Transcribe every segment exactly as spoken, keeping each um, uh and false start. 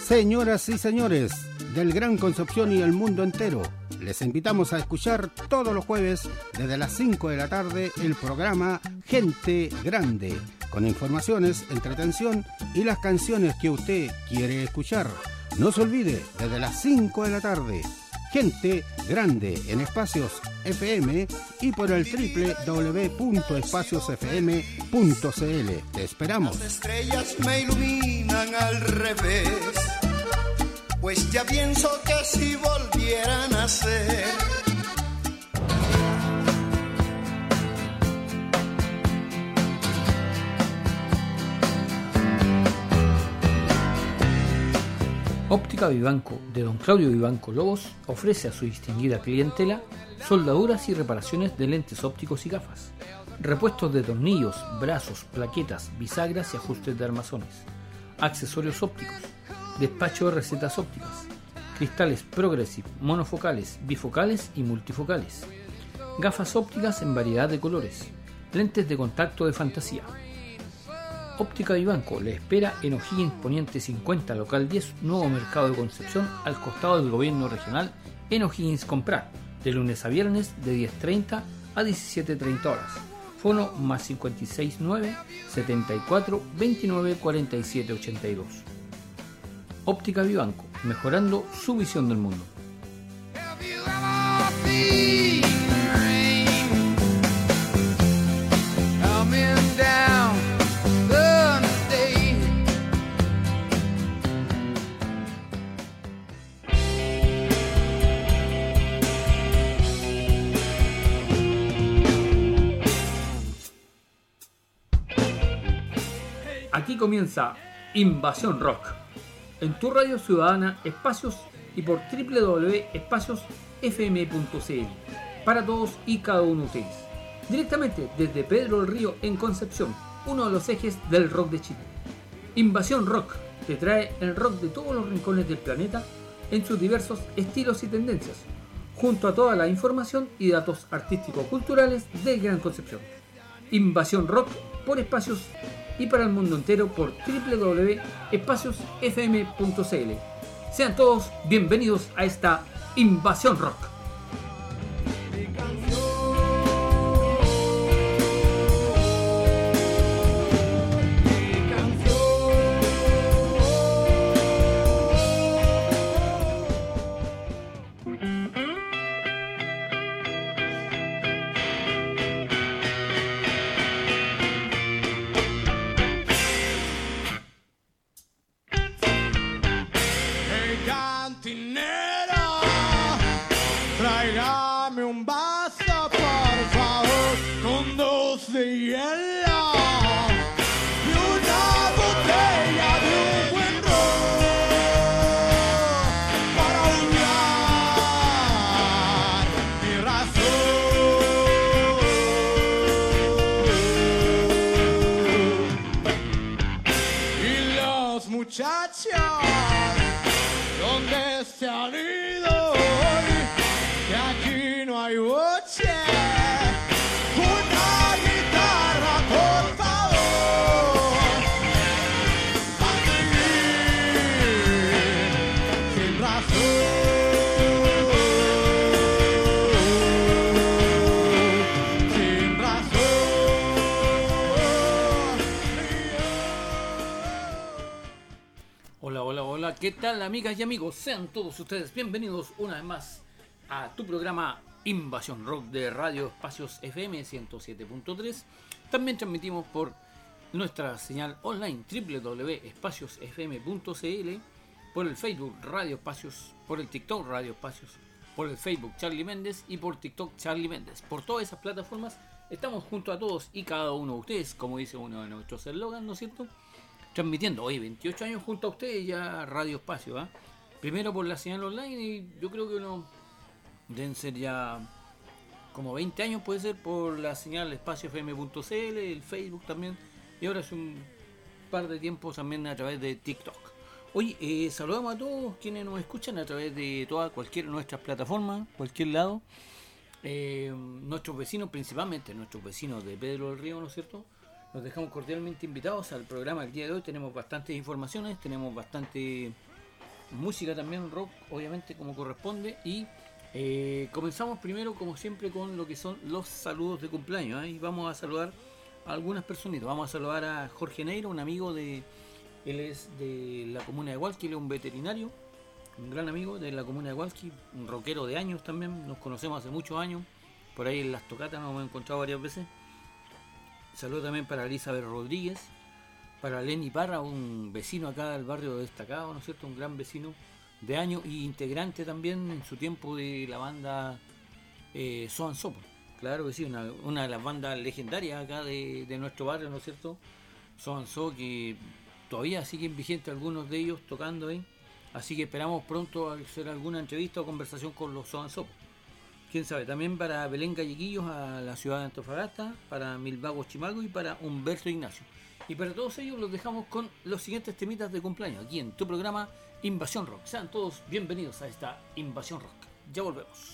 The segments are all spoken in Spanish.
Señoras y señores del Gran Concepción y el mundo entero, les invitamos a escuchar todos los jueves desde las cinco de la tarde el programa Gente Grande, con informaciones, entretención y las canciones que usted quiere escuchar. No se olvide, desde las cinco de la tarde, Gente Grande en Espacios F M y por el doble u doble u doble u punto espacios f m punto c l. Te esperamos. Las estrellas me iluminan al revés, pues ya pienso que si volvieran a ser. Óptica Vivanco de don Claudio Vivanco Lobos ofrece a su distinguida clientela soldaduras y reparaciones de lentes ópticos y gafas, repuestos de tornillos, brazos, plaquetas, bisagras y ajustes de armazones, accesorios ópticos, despacho de recetas ópticas, cristales Progressive, monofocales, bifocales y multifocales, gafas ópticas en variedad de colores, lentes de contacto de fantasía. Óptica Vivanco le espera en O'Higgins Poniente cincuenta, local diez, Nuevo Mercado de Concepción, al costado del gobierno regional, en O'Higgins Comprar, de lunes a viernes de diez treinta a diecisiete treinta horas. Fono más cincuenta y seis nueve, setenta y cuatro, veintinueve, cuarenta y siete ochenta y dos. Óptica Vivanco, mejorando su visión del mundo. Aquí comienza Invasión Rock, en tu radio ciudadana Espacios y por doble u doble u doble u punto espacios f m punto c l, para todos y cada uno de ustedes, directamente desde Pedro del Río en Concepción, uno de los ejes del rock de Chile. Invasión Rock te trae el rock de todos los rincones del planeta en sus diversos estilos y tendencias, junto a toda la información y datos artístico-culturales del Gran Concepción. Invasión Rock por Espacios y para el mundo entero por doble u doble u doble u punto espacios f m punto c l. Sean todos bienvenidos a esta Invasión Rock. ¿Qué tal, amigas y amigos? Sean todos ustedes bienvenidos una vez más a tu programa Invasión Rock de Radio Espacios F M ciento siete punto tres. También transmitimos por nuestra señal online doble u doble u doble u punto espacios f m punto c l, por el Facebook Radio Espacios, por el TikTok Radio Espacios, por el Facebook Charlie Méndez y por TikTok Charlie Méndez. Por todas esas plataformas estamos junto a todos y cada uno de ustedes, como dice uno de nuestros eslogans, ¿no es cierto?, transmitiendo hoy veintiocho años junto a ustedes ya Radio Espacio, ¿eh? Primero por la señal online y yo creo que uno deben ser ya como veinte años, puede ser, por la señal espacio f m punto c l, el Facebook también, y ahora hace un par de tiempos también a través de TikTok. Oye, eh, saludamos a todos quienes nos escuchan a través de toda cualquier de nuestras plataformas, cualquier lado, eh, nuestros vecinos, principalmente nuestros vecinos de Pedro del Río, ¿no es cierto? Nos dejamos cordialmente invitados al programa del día de hoy. Tenemos bastantes informaciones, tenemos bastante música también, rock, obviamente como corresponde. Y eh, comenzamos primero, como siempre, con lo que son los saludos de cumpleaños. ¿eh? Y vamos a saludar a algunas personitas. Vamos a saludar a Jorge Neira, un amigo de... Él es de la comuna de Hualqui, él es un veterinario, un gran amigo de la comuna de Hualqui, un rockero de años también, nos conocemos hace muchos años, por ahí en las tocatas nos hemos encontrado varias veces. Saludo también para Elizabeth Rodríguez, para Lenny Parra, un vecino acá del barrio destacado, ¿no es cierto? Un gran vecino de años y integrante también en su tiempo de la banda eh, So and So. Claro que sí, una, una de las bandas legendarias acá de, de nuestro barrio, ¿no es cierto? So and So, que todavía siguen vigentes algunos de ellos tocando ahí, así que esperamos pronto hacer alguna entrevista o conversación con los So and So. Quién sabe, también para Belén Galleguillos a la ciudad de Antofagasta, para Milvago Chimago y para Humberto Ignacio. Y para todos ellos los dejamos con los siguientes temitas de cumpleaños, aquí en tu programa Invasión Rock. Sean todos bienvenidos a esta Invasión Rock. Ya volvemos.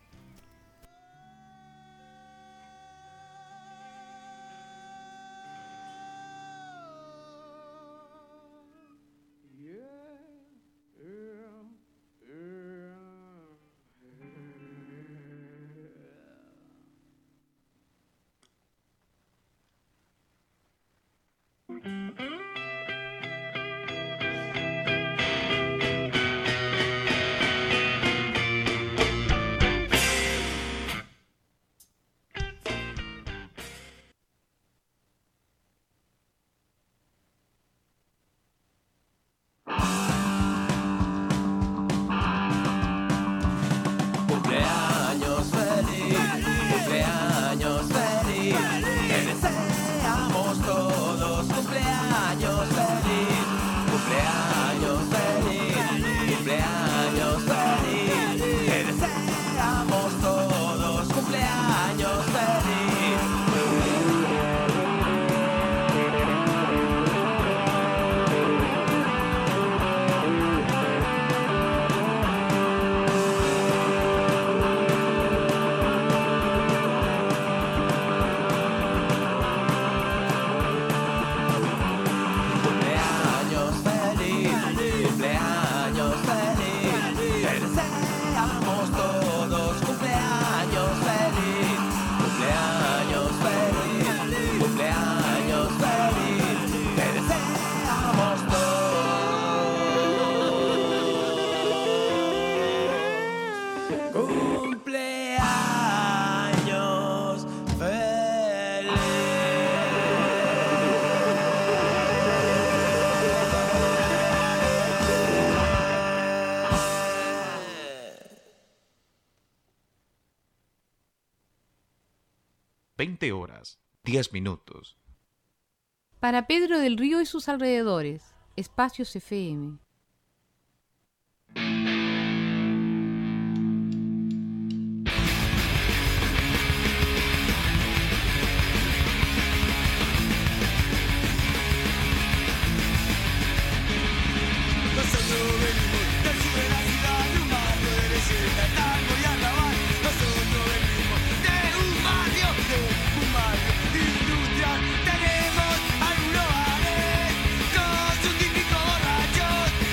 veinte horas, diez minutos. Para Pedro del Río y sus alrededores, Espacios F M. Tenemos algunos bares con su típico borracho.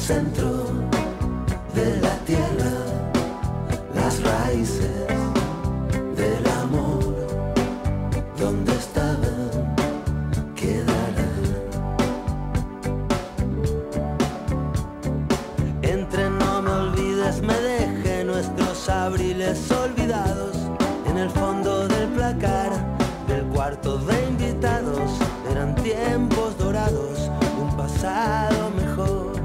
centro de la tierra, las raíces del amor, donde estaban, quedarán. Entre no me olvides, me dejé nuestros abriles olvidados en el fondo del placar del cuarto de invitados. Eran tiempos dorados, un pasado mejor.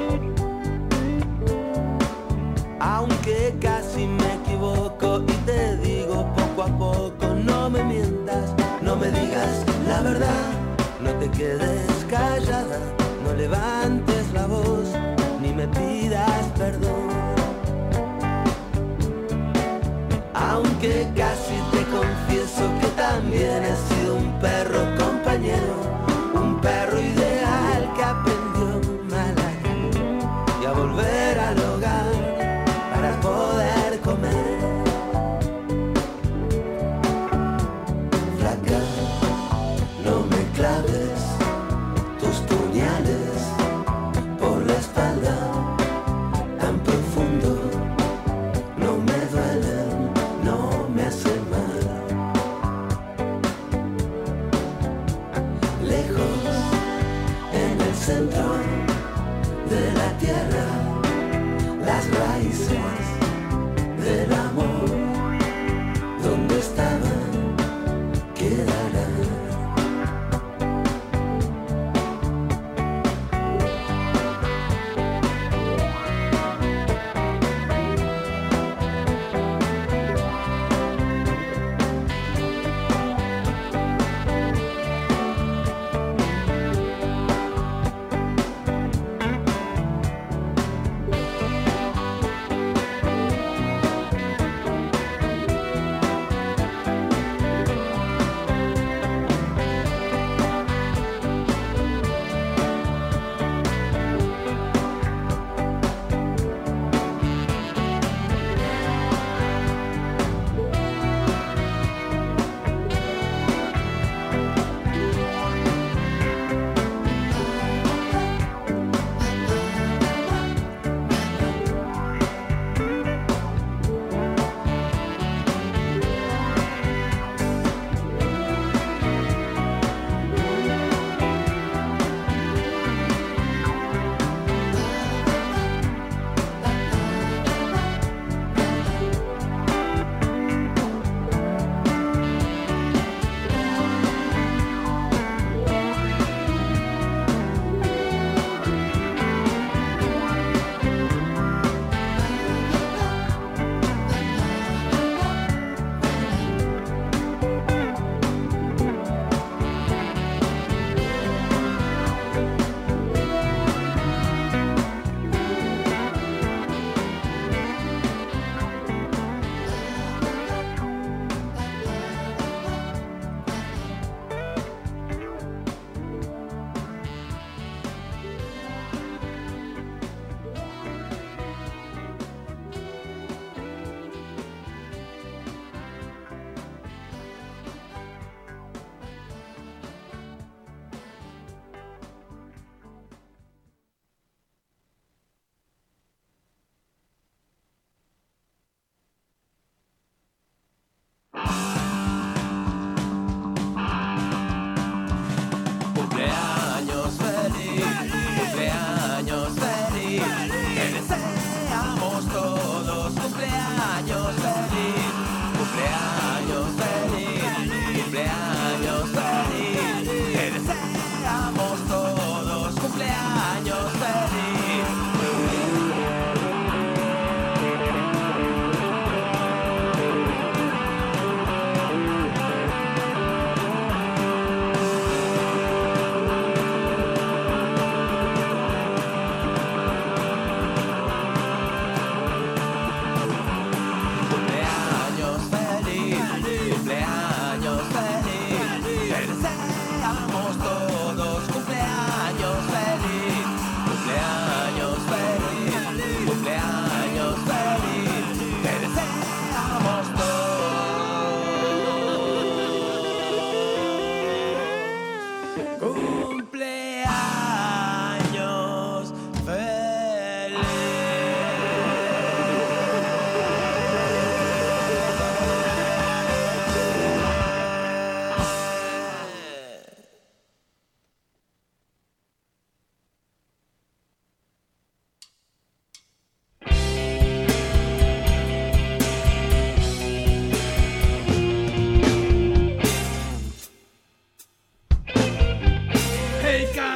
Aunque casi me equivoco y te digo poco a poco, no me mientas, no me digas la verdad, no te quedes callada, no levantes la voz, ni me pidas perdón. Aunque casi te confieso que también he sido un perro compañero, un perro ideal que aprendió mal a ir y a volver al hogar para poder comer. Flaca, no me claves tus puñales por la espalda tan profundo, no me duelen, no me hacen mal. Lejos, en el centro de la tierra, las raíces del amor, donde estaban, quedarán.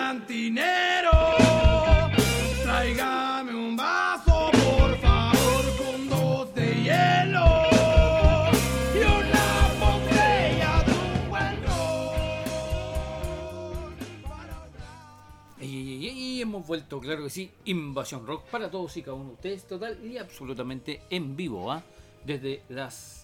cantinero, tráigame un vaso, por favor, con dos de hielo y una botella de un buen ron. Y, y, y hemos vuelto, claro que sí, Invasión Rock para todos y cada uno de ustedes, total y absolutamente en vivo, ¿ah? Desde las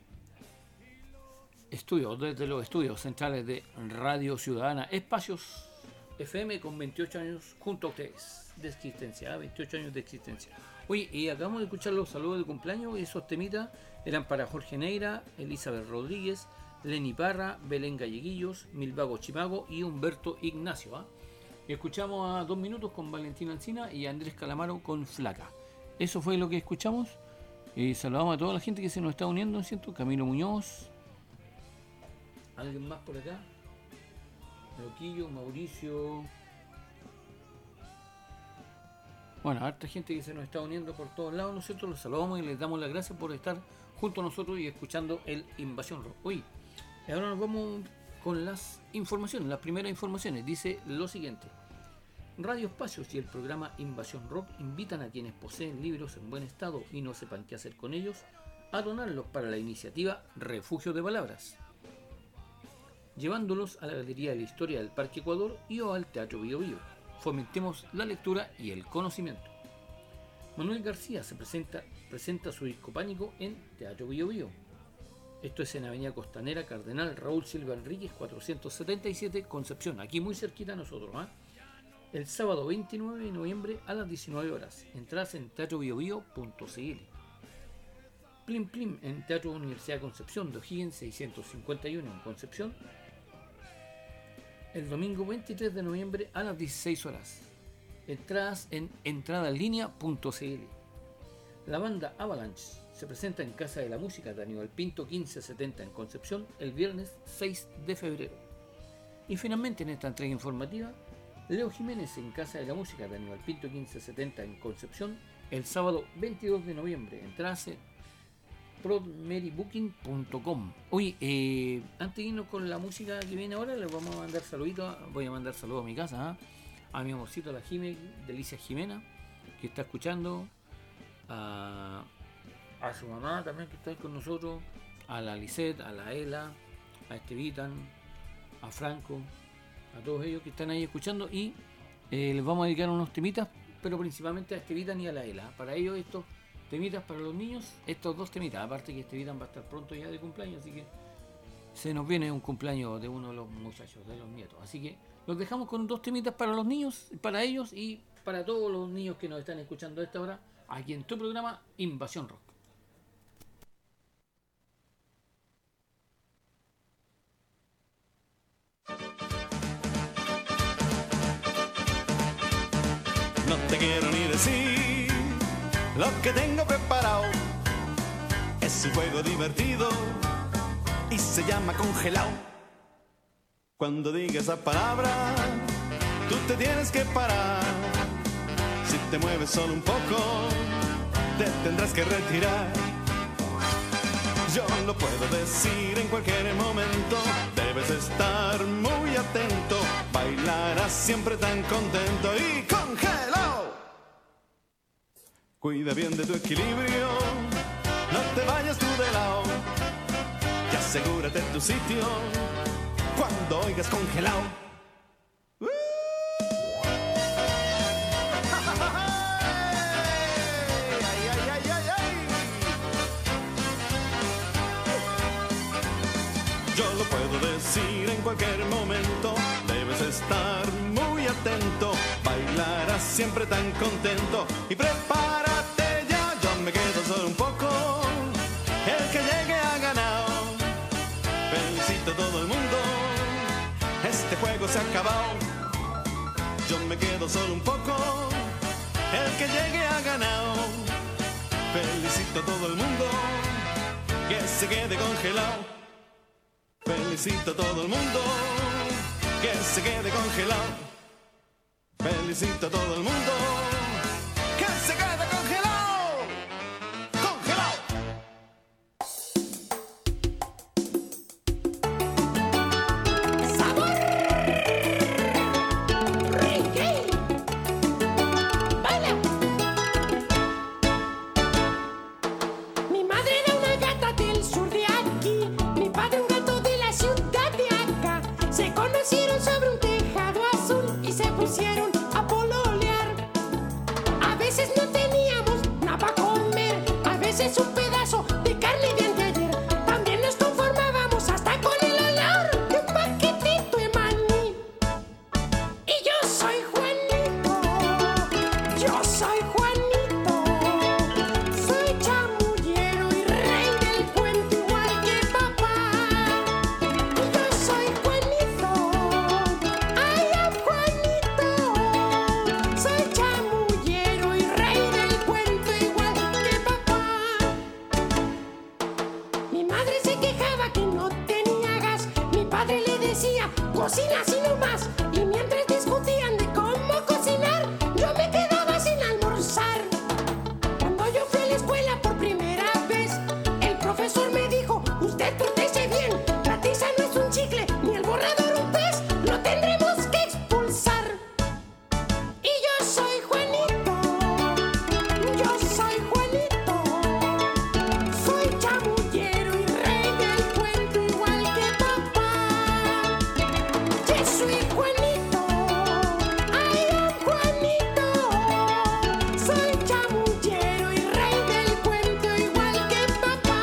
estudios, desde los estudios centrales de Radio Ciudadana, Espacios F M, con veintiocho años junto a ustedes de existencia, ¿eh? veintiocho años de existencia. Oye, y acabamos de escuchar los saludos de cumpleaños, y esos temitas eran para Jorge Neira, Elizabeth Rodríguez, Lenny Parra, Belén Galleguillos, Milvago Chimago y Humberto Ignacio. ¿eh? Y escuchamos a Dos Minutos con Valentina Alsina y Andrés Calamaro con Flaca. Eso fue lo que escuchamos. Y saludamos a toda la gente que se nos está uniendo, ¿cierto? Camilo Muñoz. ¿Alguien más por acá? Loquillo, Mauricio. Bueno, harta gente que se nos está uniendo por todos lados. Nosotros los saludamos y les damos las gracias por estar junto a nosotros y escuchando el Invasión Rock. Hoy, ahora nos vamos con las informaciones. Las primeras informaciones. Dice lo siguiente. Radio Espacios y el programa Invasión Rock invitan a quienes poseen libros en buen estado y no sepan qué hacer con ellos a donarlos para la iniciativa Refugio de Palabras, llevándolos a la Galería de la Historia del Parque Ecuador y o al Teatro Bio Bio. Fomentemos la lectura y el conocimiento. Manuel García se presenta, presenta su disco Pánico en Teatro Bio Bio. Esto es en Avenida Costanera, Cardenal Raúl Silva Enríquez, cuatrocientos setenta y siete, Concepción, aquí muy cerquita a nosotros, ¿eh? El sábado veintinueve de noviembre a las diecinueve horas. Entradas en teatro bio bio punto c l. Plim Plim en Teatro Universidad de Concepción de O'Higgins seiscientos cincuenta y uno en Concepción. El domingo veintitrés de noviembre a las dieciséis horas. Entradas en entrada en línea punto c l. La banda Avalanche se presenta en Casa de la Música de Aníbal Pinto quince setenta en Concepción el viernes seis de febrero. Y finalmente en esta entrega informativa, Leo Jiménez en Casa de la Música de Aníbal Pinto quince setenta en Concepción el sábado veintidós de noviembre. Entradas en prodmerybooking punto com. Oye, eh, antes de irnos con la música que viene ahora, les vamos a mandar saluditos. Voy a mandar saludos a mi casa, ¿eh? A mi amorcito, a la Jime, Delicia Jimena, que está escuchando, a, a su mamá también que está ahí con nosotros, a la Lisette, a la Ela, a Estevitan, a Franco, a todos ellos que están ahí escuchando, y eh, les vamos a dedicar unos temitas, pero principalmente a Estevitan y a la Ela. Para ellos estos temitas para los niños, estos dos temitas, aparte que Estevitan va a estar pronto ya de cumpleaños, así que se nos viene un cumpleaños de uno de los muchachos, de los nietos, así que los dejamos con dos temitas para los niños, para ellos y para todos los niños que nos están escuchando a esta hora, aquí en tu programa Invasión Rock. No te quiero ni decir lo que tengo preparado. Es un juego divertido y se llama congelado. Cuando diga esa palabra, tú te tienes que parar. Si te mueves solo un poco, te tendrás que retirar. Yo lo puedo decir en cualquier momento, debes estar muy atento. Bailarás siempre tan contento y congelado. Cuida bien de tu equilibrio, no te vayas tú de lado. Y asegúrate en tu sitio cuando oigas congelado. ¡Uh! ¡Ay, ay, ay, ay, ay! Yo lo puedo decir en cualquier momento, debes estar muy atento. Bailarás siempre tan contento y prepárate ya. Yo me quedo solo un poco, el que llegue ha ganado. Felicito a todo el mundo, este juego se ha acabado. Yo me quedo solo un poco, el que llegue ha ganado. Felicito a todo el mundo, que se quede congelado. Felicito a todo el mundo, que se quede congelado. Felicito a todo el mundo, que se quede congelado. Congelado. ¡Sabor! cocina así nomás. Y mientras discutían de cómo cocinar, yo me quedaba sin almorzar. Cuando yo fui a la escuela por primera vez, el profesor me dijo: usted protege bien, la tiza no es un chicle, ni el borrador un pez, lo tendremos que expulsar. Y yo soy Juanito, yo soy Juanito, soy chamullero y rey del cuento igual que papá. Yo soy Juanito, ay, don Juanito, soy chamullero y rey del cuento igual que papá.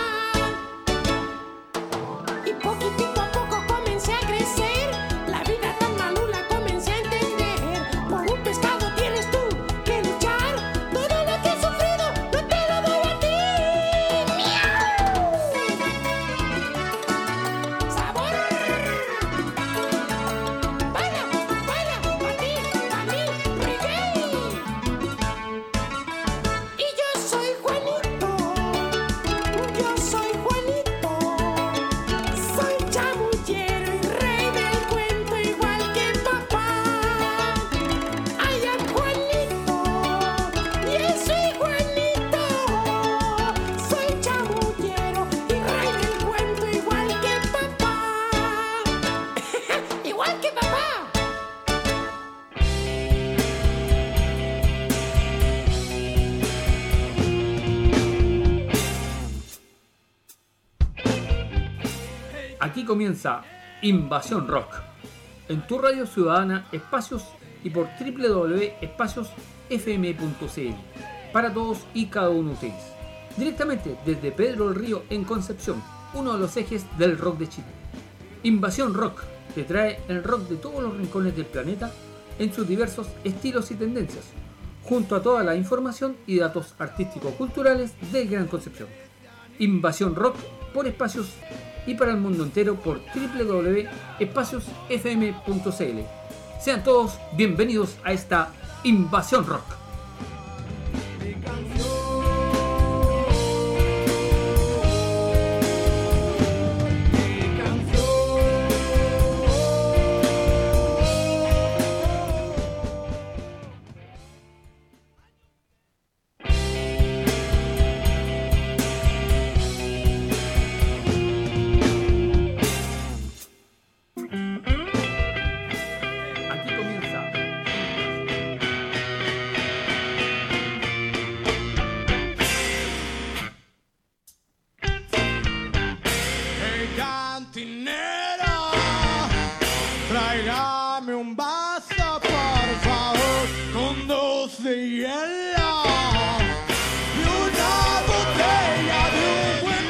Y poquitito a poco comencé a crecer, la vida tan malula comencé a entender. Por un pescado tienes tú que luchar, todo lo que he sufrido no te lo doy a ti. ¡Miau! ¡Sabor! ¡Baila, baila, pa' ti, pa' mí, reggae! Y yo soy Juanito, yo soy Juanito, soy chamullero y rey del cuento igual que papá. Ay, am Juanito, yo soy Juanito, soy chamullero y rey del cuento igual que papá. Igual que papá. Aquí comienza Invasión Rock, en tu radio ciudadana Espacios y por doble u doble u doble u punto espacios f m punto c l, para todos y cada uno de ustedes, directamente desde Pedro del Río en Concepción, uno de los ejes del rock de Chile. Invasión Rock te trae el rock de todos los rincones del planeta en sus diversos estilos y tendencias, junto a toda la información y datos artísticos culturales del Gran Concepción. Invasión Rock por Espacios y para el mundo entero por doble u doble u doble u punto espacios f m punto c l. Sean todos bienvenidos a esta Invasión Rock. Aquí comienza Hey, cantinero, tráigame un vaso, por favor, con dos de hielo y una botella de un buen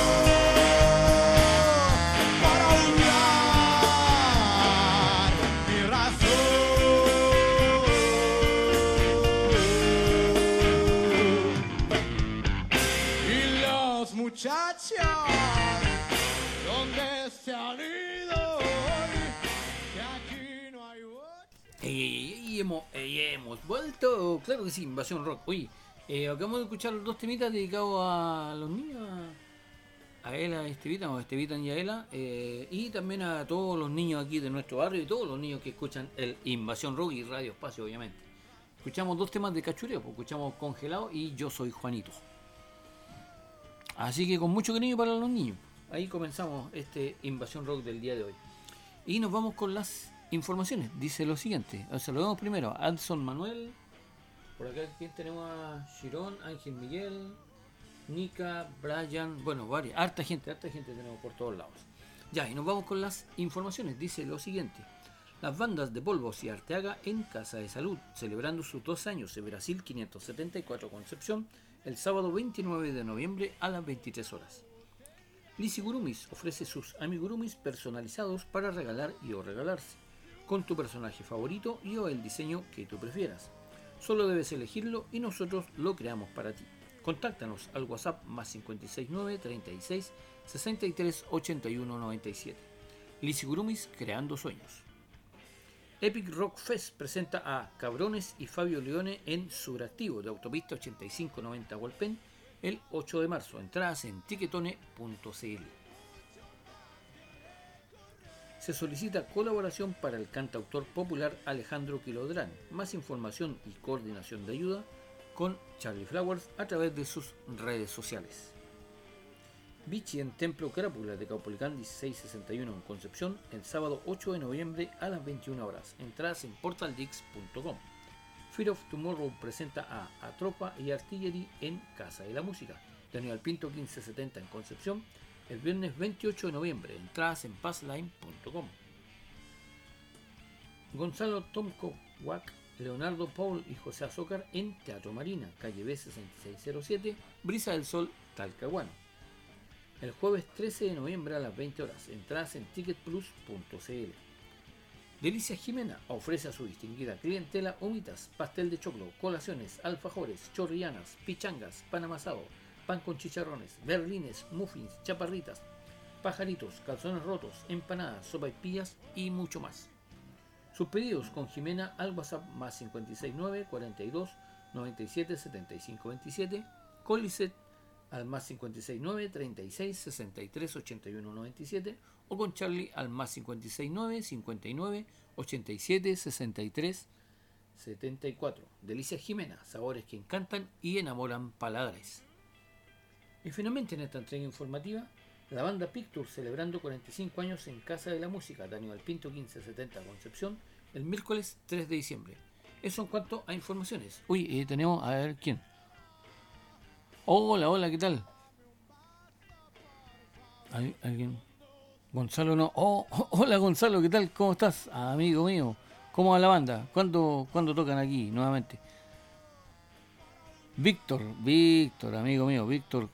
ron para olvidar mi razón. Y los muchachos, ¿dónde se han ido hoy? Que aquí no hay voz. Ey, ey, ey, hemos, ey, hemos vuelto, claro que sí, Invasión Rock. Oye, eh, acabamos de escuchar los dos temitas dedicados a los niños, a, a Ela, Estevita, o Estevitan y a Ela, eh, y también a todos los niños aquí de nuestro barrio y todos los niños que escuchan el Invasión Rock y Radio Espacio, obviamente. Escuchamos dos temas de cachureo, pues escuchamos Congelado y Yo Soy Juanito. Así que con mucho cariño para los niños. Ahí comenzamos este Invasión Rock del día de hoy. Y nos vamos con las informaciones. Dice lo siguiente. Saludamos primero a Adson Manuel. Por acá ¿quién tenemos? A Girón, Ángel Miguel, Nica, Brian. Bueno, varias. Harta gente, harta gente tenemos por todos lados. Ya, y nos vamos con las informaciones. Dice lo siguiente. Las bandas de Polvos y Arteaga en Casa de Salud, celebrando sus dos años en Brasil quinientos setenta y cuatro Concepción, el sábado veintinueve de noviembre a las veintitrés horas. Lisi Gurumis ofrece sus amigurumis personalizados para regalar y o regalarse, con tu personaje favorito y o el diseño que tú prefieras. Solo debes elegirlo y nosotros lo creamos para ti. Contáctanos al WhatsApp más cinco seis nueve, treinta y seis, sesenta y tres, ochenta y uno, noventa y siete. Lisi Gurumis, creando sueños. Epic Rock Fest presenta a Cabrones y Fabio Leone en Suractivo de Autopista ochenta y cinco noventa Hualpén el ocho de marzo. Entradas en tiquetone punto c l. se solicita colaboración para el cantautor popular Alejandro Quilodrán. Más información y coordinación de ayuda con Charlie Flowers a través de sus redes sociales. Vichy en Templo Crápula de Caupolicán dieciséis sesenta y uno en Concepción el sábado ocho de noviembre a las veintiuna horas. Entradas en portal dix punto com. Fear of Tomorrow presenta a Atropa y Artillery en Casa de la Música. Daniel Pinto quince setenta en Concepción el viernes veintiocho de noviembre. Entradas en passline punto com. Gonzalo Tomko Wack, Leonardo Paul y José Azócar en Teatro Marina, calle B sesenta y seis cero siete, Brisa del Sol, Talcahuano. El jueves trece de noviembre a las veinte horas. Entradas en ticket plus punto c l. Delicia Jimena ofrece a su distinguida clientela humitas, pastel de choclo, colaciones, alfajores, chorrillanas, pichangas, pan amasado, pan con chicharrones, berlines, muffins, chaparritas, pajaritos, calzones rotos, empanadas, sopaipillas y mucho más. Sus pedidos con Jimena al WhatsApp más cincuenta y seis nueve cuarenta y dos noventa y siete setenta y cinco veintisiete, con Lisette al más cincuenta y seis nueve treinta y seis sesenta y tres ochenta y uno noventa y siete o con Charlie al más cincuenta y seis nueve cincuenta y nueve ochenta y siete sesenta y tres setenta y cuatro. Delicia Jimena, sabores que encantan y enamoran paladares. Y finalmente en esta entrega informativa, la banda Picture celebrando cuarenta y cinco años en Casa de la Música, Daniel Pinto quince setenta Concepción, el miércoles tres de diciembre. Eso en cuanto a informaciones. Uy, eh, tenemos a ver quién. Hola, hola, ¿qué tal? ¿Al- ¿Alguien? Gonzalo no. Oh, oh, hola Gonzalo, ¿qué tal? ¿Cómo estás? Amigo mío. ¿Cómo va la banda? ¿Cuándo, ¿cuándo tocan aquí nuevamente? Víctor, Víctor, amigo mío, Víctor.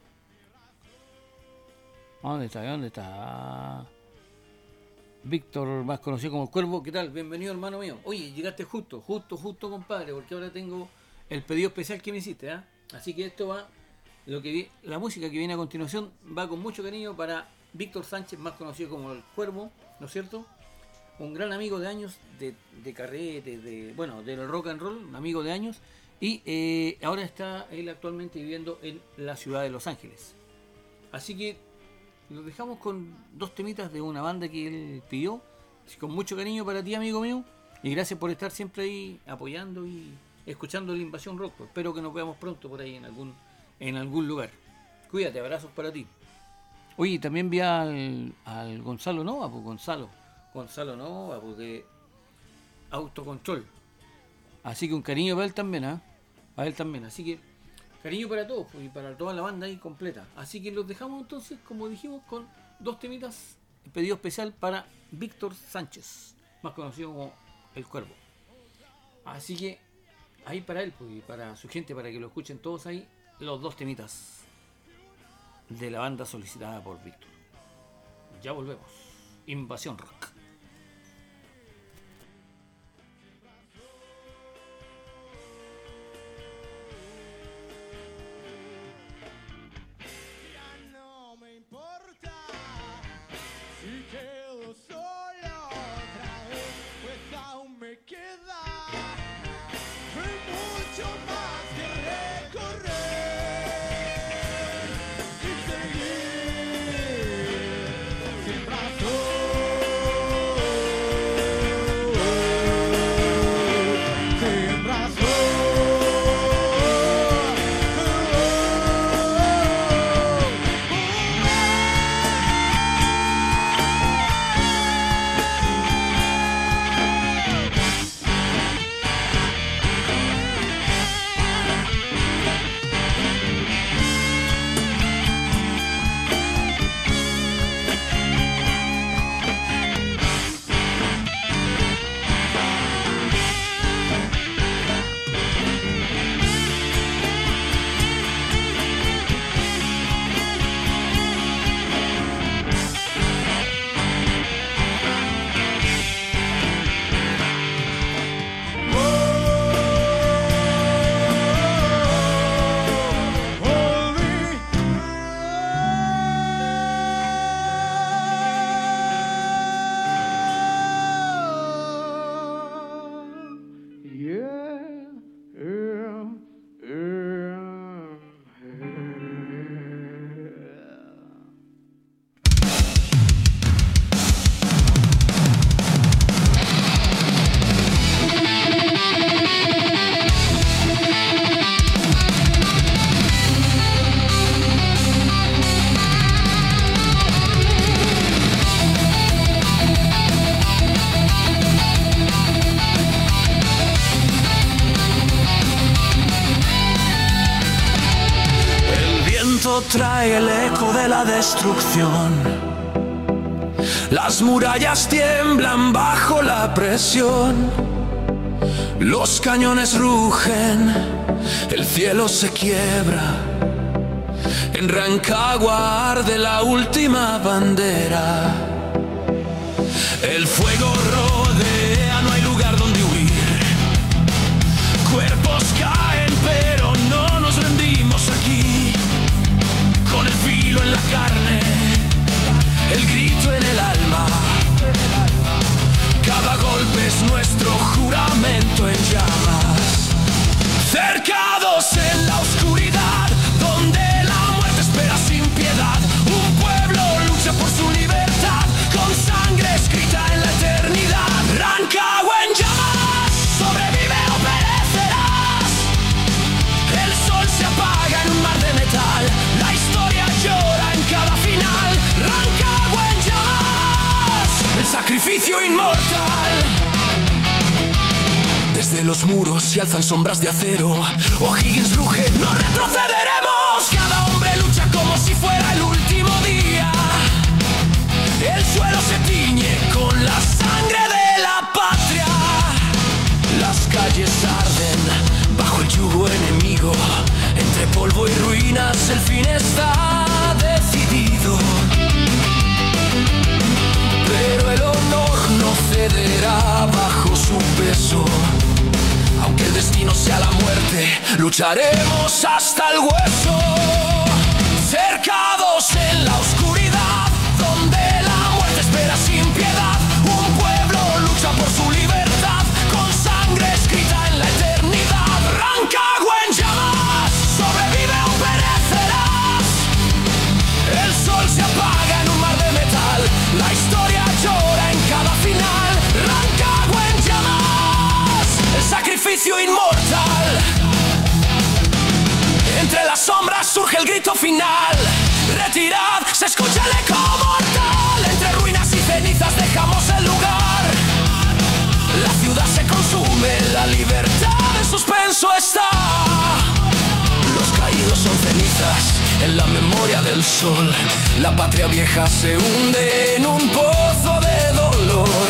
¿Dónde está? ¿Dónde está? Víctor, más conocido como el Cuervo. ¿Qué tal? Bienvenido, hermano mío. Oye, llegaste justo, justo, justo, compadre, porque ahora tengo el pedido especial que me hiciste, ¿ah? Así que esto va, lo que vi- la música que viene a continuación va con mucho cariño para Víctor Sánchez, más conocido como el Cuervo, ¿no es cierto? Un gran amigo de años, de, de carrete, de, bueno, del rock and roll, un amigo de años, y eh, ahora está él actualmente viviendo en la ciudad de Los Ángeles. Así que nos dejamos con dos temitas de una banda que él pidió, así, con mucho cariño para ti, amigo mío, y gracias por estar siempre ahí apoyando y escuchando la Invasión Rock. Pues espero que nos veamos pronto por ahí en algún, en algún lugar. Cuídate, abrazos para ti. Oye, también vi al, al Gonzalo Nova, pues Gonzalo. Gonzalo Nova, porque autocontrol. Así que un cariño para él también, ¿ah? Para él también. Así que cariño para todos, pues, y para toda la banda ahí completa. Así que los dejamos entonces, como dijimos, con dos temitas. Pedido especial para Víctor Sánchez, más conocido como El Cuervo. Así que ahí para él, pues, y para su gente, para que lo escuchen todos ahí, los dos temitas de la banda solicitada por Víctor. Ya volvemos. Invasión Rock. Ya no me importa si quedo solo otra vez, pues aún me queda mucho más que recorrer y seguir sin razón. viento trae el eco de la destrucción. Las murallas tiemblan bajo la presión. Los cañones rugen, el cielo se quiebra. En Rancagua arde la última bandera. El fuego rodea, no hay lugar donde huir. Cuerpos caen, pero no nos rendimos aquí. Con el filo en la carne, el grito en el alma. Cada golpe es nuestro juramento en llamas. Cercados en la oscuridad, donde la muerte espera sin piedad. Un pueblo lucha por su libertad, con sangre escrita en la eternidad. Rancagua en llamas, sobrevive o perecerás. El sol se apaga en un mar de metal, la historia llora en cada final. Rancagua en llamas, el sacrificio inmortal. Desde los muros se alzan sombras de acero. O'Higgins ruge, no retrocederemos. Cada hombre lucha como si fuera el último día. El suelo se tiñe con la sangre de la patria. Las calles arden bajo el yugo enemigo. Entre polvo y ruinas el fin está decidido. Pero el honor no cederá bajo su peso. Aunque el destino sea la muerte, lucharemos hasta el hueso. Cercados en la oscuridad, donde la muerte espera sin piedad. Un pueblo lucha por su libertad, con sangre escrita en la eternidad. Rancagua en llamas, sobrevive o perecerás. El sol se apaga en un mar de metal, la historia llora en cada final. Rancagua en llamas, el sacrificio inmortal. Entre las sombras surge el grito final. Retirad, se escucha el eco mortal. Entre ruinas y cenizas dejamos el lugar. La ciudad se consume, la libertad en suspenso está. Los caídos son cenizas en la memoria del sol. La patria vieja se hunde en un pozo de dolor.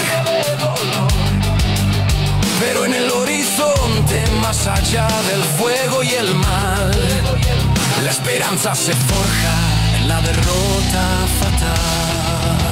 Pero en el horizonte, más allá del fuego y el mal, la esperanza se forja en la derrota fatal.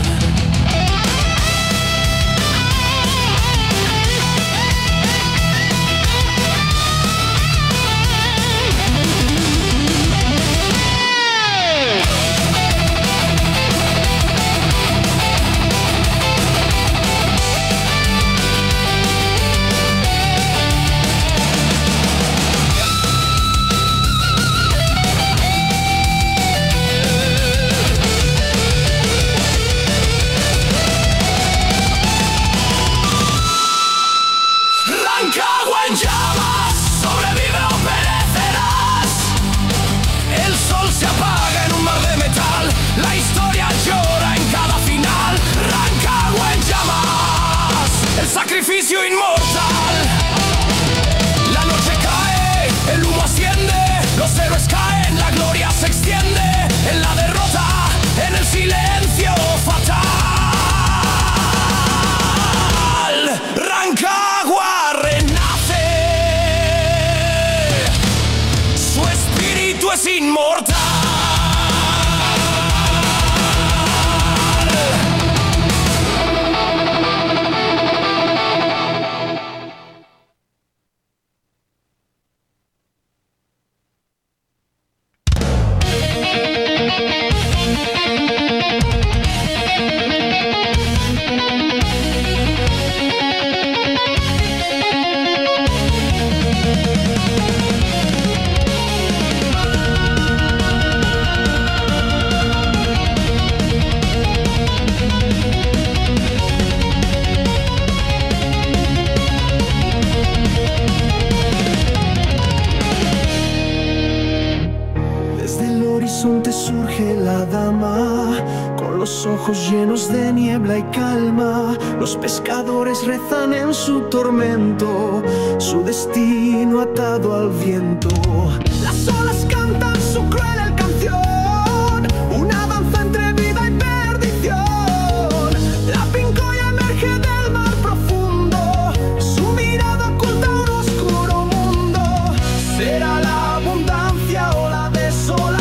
Sacrificio inmortal. La noche cae, el humo asciende, los héroes caen, la gloria se extiende. En la derrota, en el silencio fatal. Rancagua renace, su espíritu es inmortal. ojos llenos de niebla y calma, los pescadores rezan en su tormento, su destino atado al viento. Las olas cantan su cruel canción, una danza entre vida y perdición. La pincoya emerge del mar profundo, su mirada oculta un oscuro mundo. Será la abundancia o la desolación.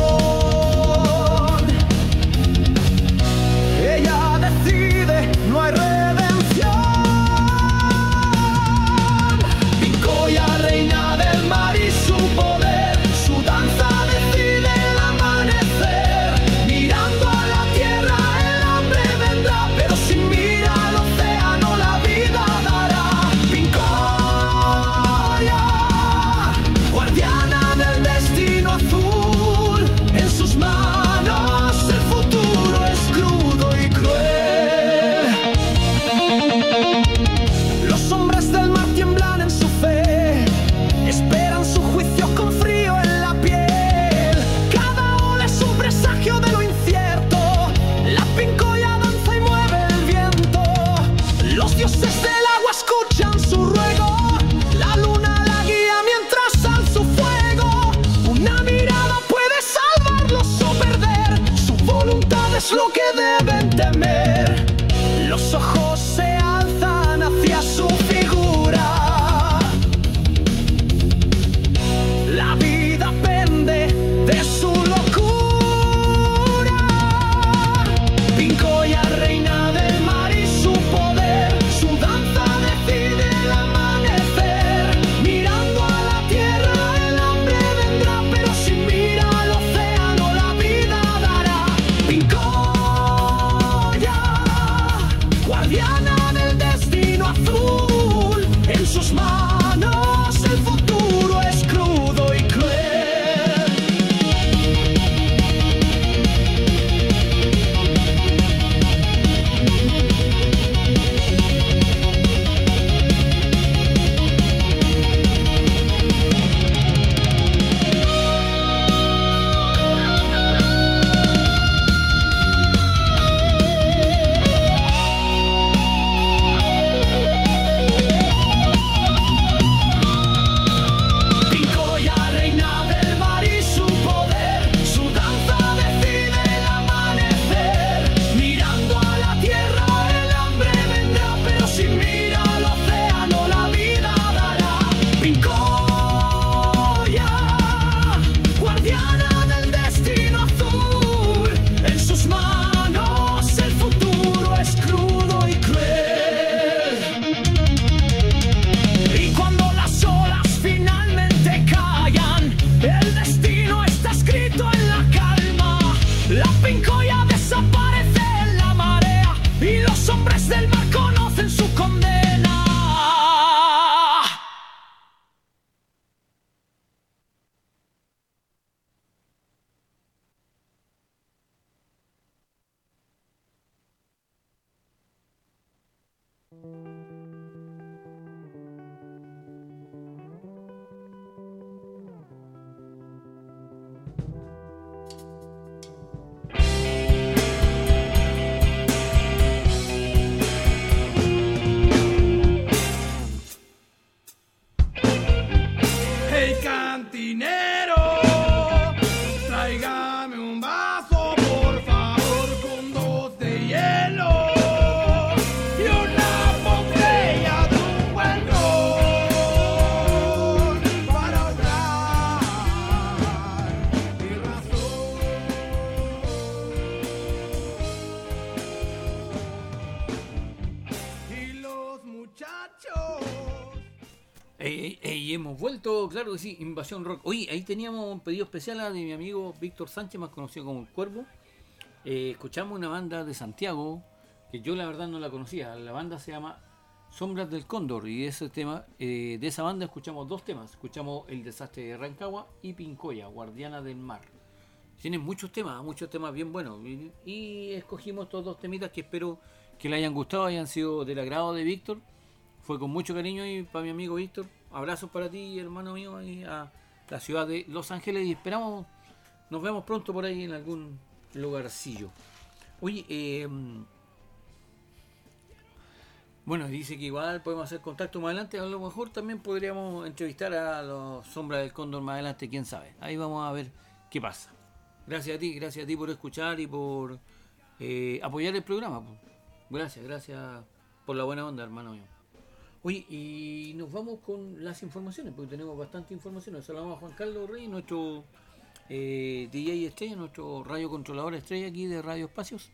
Ella decide, no hay redención. Pincoya, reina del mar y su poder, su danza decide el amanecer. Mirando a la tierra el hambre vendrá, pero si mira al océano la vida dará. Pincoya, guardiana del destino azul, en sus manos el futuro es crudo y cruel. Los hombres del mar tiemblan en su fe, esperan su juicio con frío en la piel. Cada ola es un presagio de lo incierto, la pincoya danza y mueve el viento. Los dioses del agua escuchan su ruego, la luna la guía mientras al su fuego. Una mirada puede salvarlos o perder, su voluntad es lo que deben temer. Los ojos se alzan hacia su figura, la vida pende de su locura. Pincoya, reina del mar y su poder, su danza decide el amanecer. Mirando a la tierra el hambre vendrá, pero si mira al océano la vida dará. Pincoya, guardiana del destino azul, en sus manos el futuro es crudo y cruel. Pincoya, reina del mar y su poder, su danza decide el amanecer. Mirando a la tierra el hambre vendrá, pero si mira al océano la vida dará. Pincoya, guardiana del destino azul, en sus manos el futuro es crudo y cruel. Y cuando las olas finalmente callan, el destino está escrito en la calma. La pincoya desaparece en la marea y los hombres del mar conocen su condena. Hey cantinero, tráigame un vaso por favor con dos de hielo y una botella de un buen ron para ahorrar mi razón. Y los muchachos. Ey, ey, ey, hemos vuelto, claro que sí, Invasión Rock. Oye, ahí teníamos un pedido especial de mi amigo Víctor Sánchez, más conocido como El Cuervo. Eh, escuchamos una banda de Santiago, que yo la verdad no la conocía. La banda se llama Sombras del Cóndor, y ese tema, eh, de esa banda escuchamos dos temas. Escuchamos El Desastre de Rancagua y Pincoya, Guardiana del Mar. Tienen muchos temas, muchos temas bien buenos. Y, y escogimos estos dos temitas que espero que le hayan gustado, hayan sido del agrado de Víctor. Fue con mucho cariño y para mi amigo Víctor. Abrazos para ti, hermano mío, ahí a la ciudad de Los Ángeles, y esperamos nos vemos pronto por ahí en algún lugarcillo. Oye, eh, bueno, dice que igual podemos hacer contacto más adelante. A lo mejor también podríamos entrevistar a los Sombras del Cóndor más adelante, quién sabe. Ahí vamos a ver qué pasa. Gracias a ti, gracias a ti por escuchar y por eh, apoyar el programa. Gracias, gracias por la buena onda, hermano mío. Oye, y nos vamos con las informaciones, porque tenemos bastante información. Nos saludamos a Juan Carlos Rey, nuestro eh, D J estrella, nuestro radio controlador estrella aquí de Radio Espacios.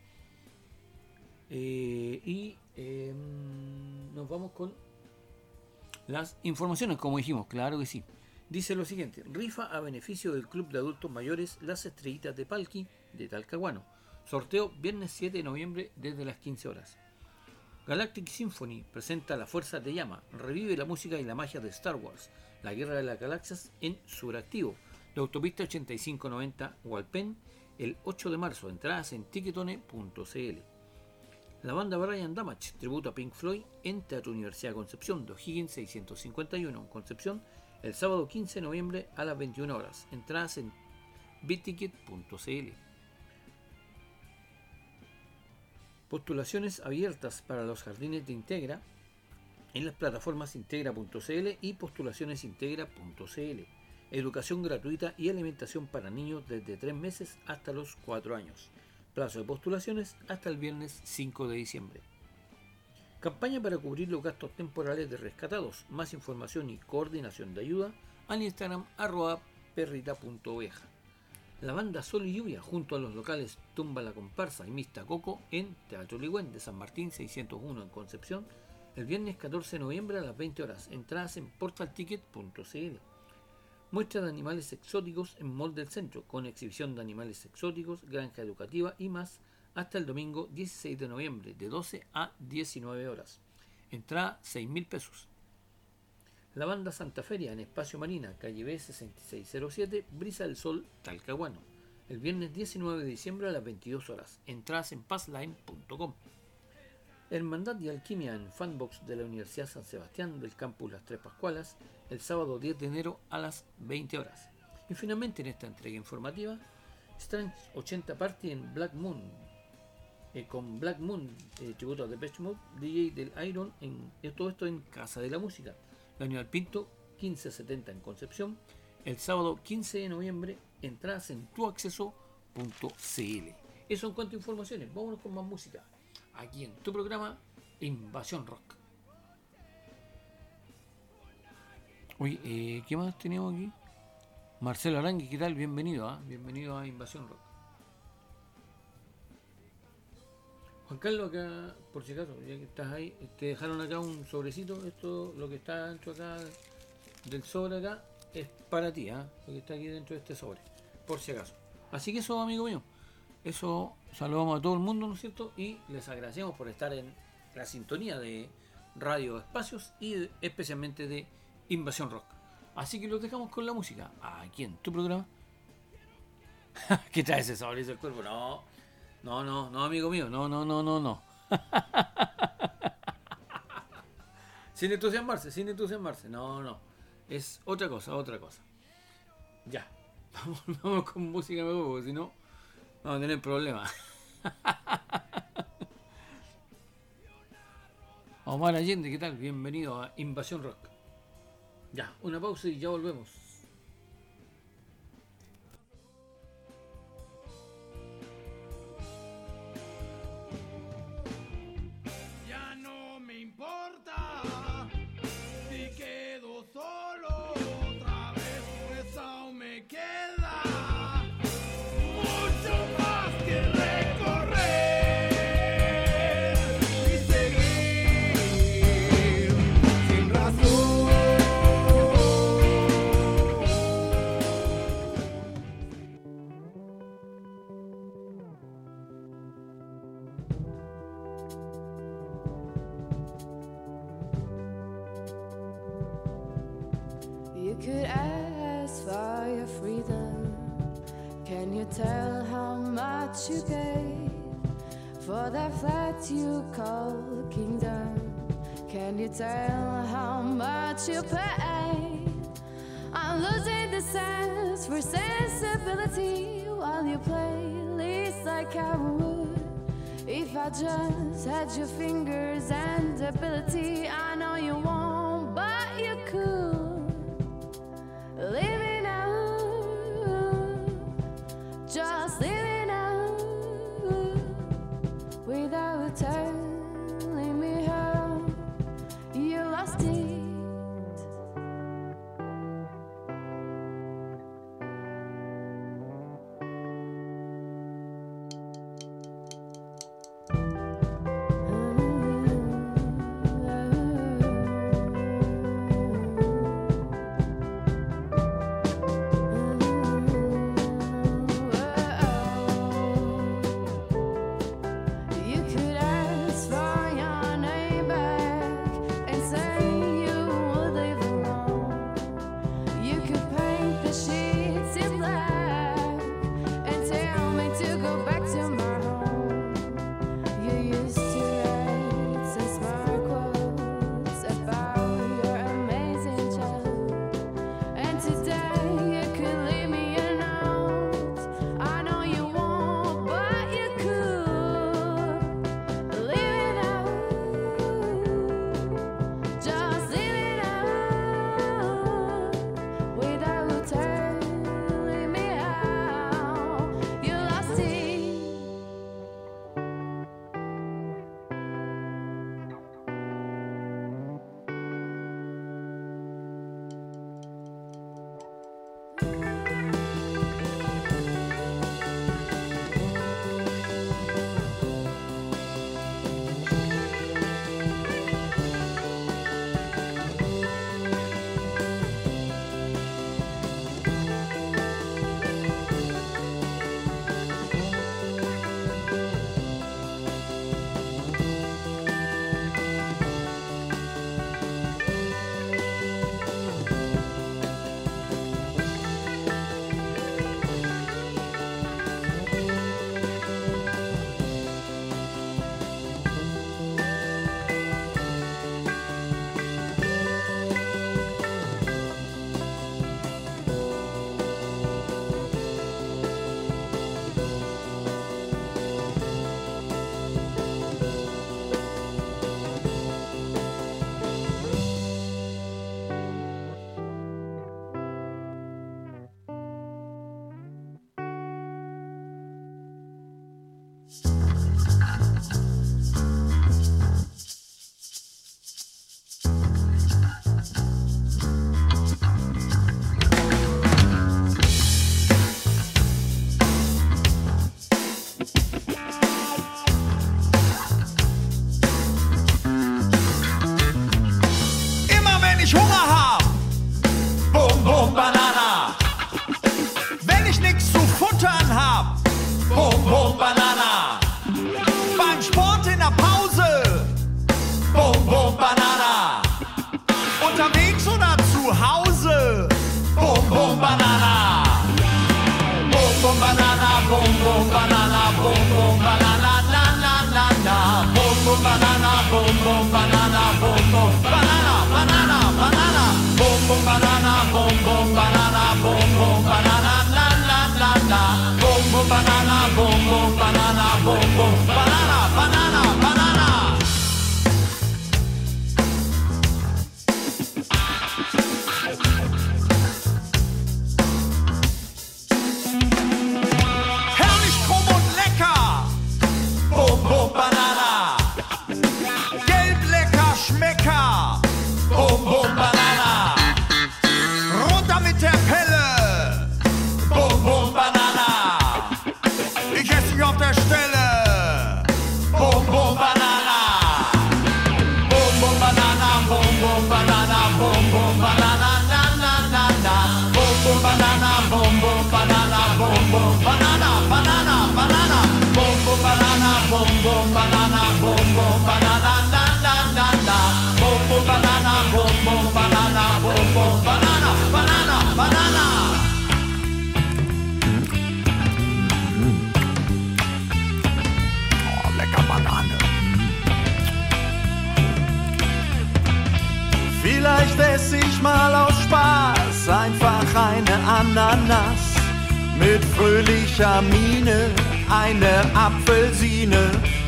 Eh, y eh, nos vamos con las informaciones, como dijimos, claro que sí. Dice lo siguiente: rifa a beneficio del Club de Adultos Mayores Las Estrellitas de Palqui de Talcahuano. Sorteo viernes siete de noviembre desde las quince horas. Galactic Symphony presenta La Fuerza Te Llama. Revive la música y la magia de Star Wars, la Guerra de las Galaxias en Suractivo. La autopista ochenta y cinco noventa Hualpén, el ocho de marzo. Entradas en ticketone punto c l. La banda Brian Damage, tributo a Pink Floyd en Teatro Universidad de Concepción, de O'Higgins seiscientos cincuenta y uno, Concepción, el sábado quince de noviembre a las veintiuna horas. Entradas en biticket punto c l. Postulaciones abiertas para los jardines de Integra en las plataformas integra punto c l y postulacionesintegra punto c l. Educación gratuita y alimentación para niños desde tres meses hasta los cuatro años. Plazo de postulaciones hasta el viernes cinco de diciembre. Campaña para cubrir los gastos temporales de rescatados. Más información y coordinación de ayuda al Instagram arroba perrita punto oveja. La banda Sol y Lluvia junto a los locales Tumba la Comparsa y Mista Coco en Teatro Ligüen de San Martín seiscientos uno en Concepción el viernes catorce de noviembre a las veinte horas. Entradas en portalticket punto c l. Muestra de animales exóticos en Mall del Centro con exhibición de animales exóticos, granja educativa y más hasta el domingo dieciséis de noviembre de doce a diecinueve horas. Entrada seis mil pesos. La banda Santa Feria en Espacio Marina, calle B sesenta y seis cero siete, Brisa del Sol, Talcahuano. El viernes diecinueve de diciembre a las veintidós horas. Entradas en passline punto com. Hermandad y Alquimia en Fanbox de la Universidad San Sebastián del campus Las Tres Pascualas, el sábado diez de enero a las veinte horas. Y finalmente en esta entrega informativa, Strange ochenta Party en Black Moon, eh, con Black Moon, eh, tributo a Depeche Mode, D J del Iron, en, eh, todo esto en Casa de la Música. Daniel Pinto, quince setenta en Concepción, el sábado quince de noviembre. Entradas en tuacceso punto c l. Eso en cuanto a informaciones. Vámonos con más música aquí en tu programa Invasión Rock. Oye, eh, ¿qué más tenemos aquí? Marcelo Arangui, ¿qué tal? Bienvenido, ¿eh? Bienvenido a Invasión Rock. Juan Carlos, acá, por si acaso, ya que estás ahí, te dejaron acá un sobrecito. Esto, lo que está dentro acá del sobre acá, es para ti, ¿eh? Lo que está aquí dentro de este sobre, por si acaso. Así que eso, amigo mío, eso, saludamos a todo el mundo, ¿no es cierto? Y les agradecemos por estar en la sintonía de Radio Espacios y de, especialmente de Invasión Rock. Así que los dejamos con la música aquí en tu programa. ¿Qué trae ese sobre del cuerpo? No, no, no, no, amigo mío, no, no, no, no, no. Sin entusiasmarse, sin entusiasmarse, no, no. Es otra cosa, otra cosa. Ya, vamos, vamos con música mejor, porque si no, vamos a tener problemas. Omar Allende, ¿qué tal? Bienvenido a Invasión Rock. Ya, una pausa y ya volvemos. Ya no me importa si quedo solo otra vez, pues aún me queda mucho más que recorrer y seguir sin razón. You could ask for your freedom. Can you tell how much you gave for that flat you call kingdom? Can you tell how much you paid? I'm losing the sense for sensibility while you play least like Cameron would. If I just had your fingers and ability, I know you won't, but you could. Living out, just living out, without telling me how you lost it. Vielleicht esse ich mal aus Spaß einfach eine Ananas mit fröhlicher Miene, eine Apfelsine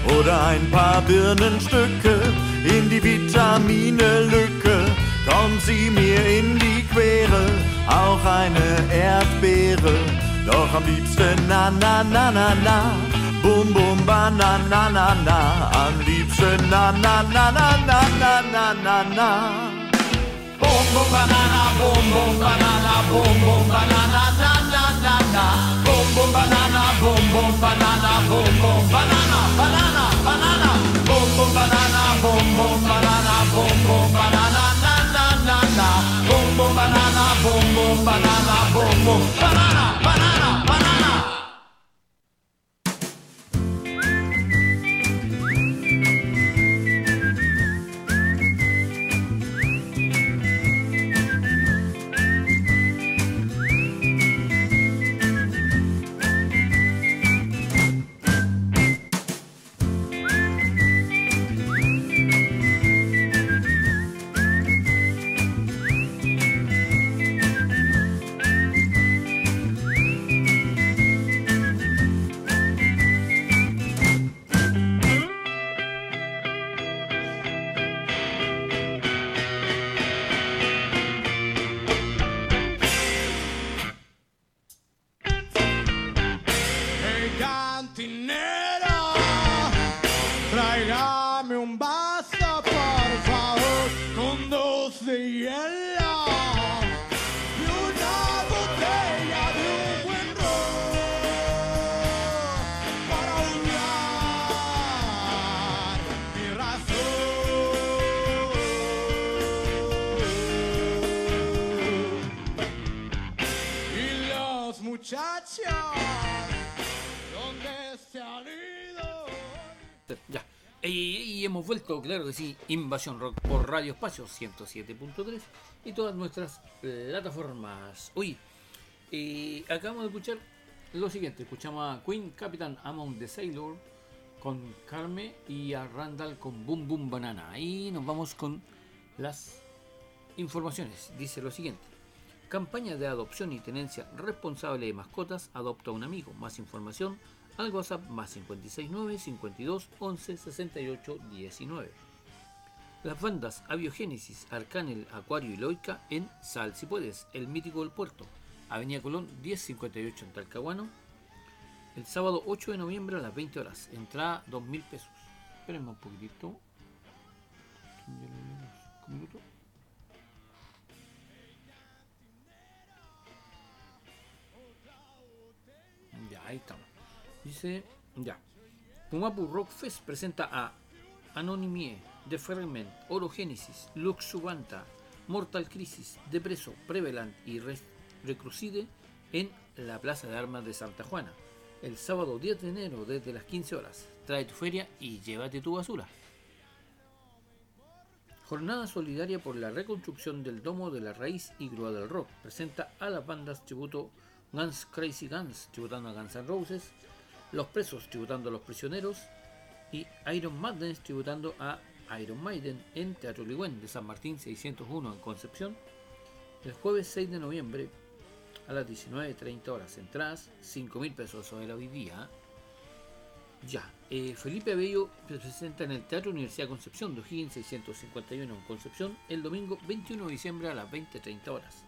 oder ein paar Birnenstücke in die Vitaminelücke. Kommt sie mir in die Quere, auch eine Erdbeere. Doch am liebsten na na na na na, bum bum banana na na. Am liebsten na na na na na na na na na. Bum bum banana, bum bum banana, bum bum banana na na na na. Bum bum banana, bum bum banana, bum bum banana, banana, banana. Bum bum banana, bum bum banana, bum bum banana na na na na. Bum bum banana, bum bum banana, bum bum banana, banana, banana. Ya, y, y hemos vuelto, claro que sí, Invasión Rock por Radio Espacio ciento siete punto tres y todas nuestras plataformas. Uy, eh, acabamos de escuchar lo siguiente, escuchamos a Queen Captain Among the Sailor con Carme y a Randall con Boom Boom Banana. Y nos vamos con las informaciones. Dice lo siguiente: campaña de adopción y tenencia responsable de mascotas, adopta a un amigo. Más información al WhatsApp más cincuenta y seis nueve, cincuenta y dos, once, sesenta y ocho, diecinueve. Las bandas Abiogénesis, Arcángel, Acuario y Loica en Sal Si Puedes, el mítico del puerto, Avenida Colón diez cincuenta y ocho en Talcahuano, el sábado ocho de noviembre a las veinte horas, entrada dos mil pesos. Espérenme un poquitito. Un minuto. Ya, ahí estamos. Dice, ya. Pumapu Rock Fest presenta a Anonymie, The Ferment, Orogénesis, Luxubanta, Mortal Crisis, Depreso, Prevalent y Recrucide en la Plaza de Armas de Santa Juana. El sábado diez de enero desde las quince horas. Trae tu feria y llévate tu basura. Jornada solidaria por la reconstrucción del Domo de la Raíz y Grúa del Rock. Presenta a las bandas tributo Guns Crazy Guns, tributando a Guns N' Roses, Los Presos, tributando a Los Prisioneros, y Iron Madness, tributando a Iron Maiden en Teatro Ligüen de San Martín seiscientos uno en Concepción, el jueves seis de noviembre a las diecinueve treinta horas. Entradas cinco mil pesos, eso era hoy día. Ya, eh, Felipe Abello se presenta en el Teatro Universidad de Concepción de O'Higgins seiscientos cincuenta y uno en Concepción el domingo veintiuno de diciembre a las veinte treinta horas.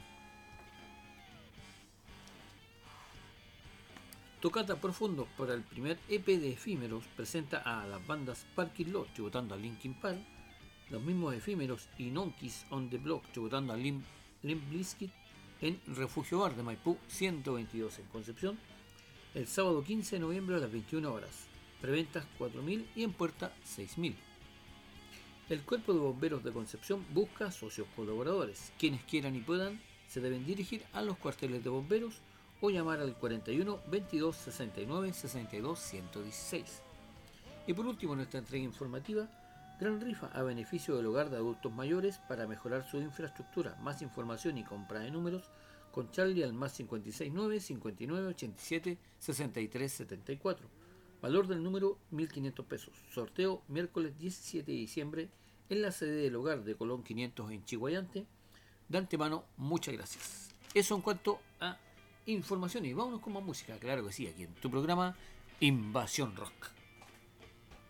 Tocata Profundo para el primer E P de Efímeros presenta a las bandas Parking Lot tributando a Linkin Park, los mismos Efímeros y Nonkis on the Block tributando a Limp Bizkit en Refugio Bar de Maipú ciento veintidós en Concepción el sábado quince de noviembre a las veintiuna horas. Preventas cuatro mil y en puerta seis mil. El Cuerpo de Bomberos de Concepción busca socios colaboradores. Quienes quieran y puedan se deben dirigir a los cuarteles de bomberos o llamar al cuarenta y uno, veintidós, sesenta y nueve, sesenta y dos, ciento dieciséis. Y por último, nuestra entrega informativa, gran rifa a beneficio del hogar de adultos mayores para mejorar su infraestructura. Más información y compra de números con Charlie al más cincuenta y seis nueve, cincuenta y nueve, ochenta y siete, sesenta y tres, setenta y cuatro. Valor del número mil quinientos pesos. Sorteo miércoles diecisiete de diciembre en la sede del hogar de Colón quinientos en Chiguayante. De antemano, muchas gracias. Eso en cuanto a información, y vámonos con más música, claro que sí, aquí en tu programa Invasión Rock.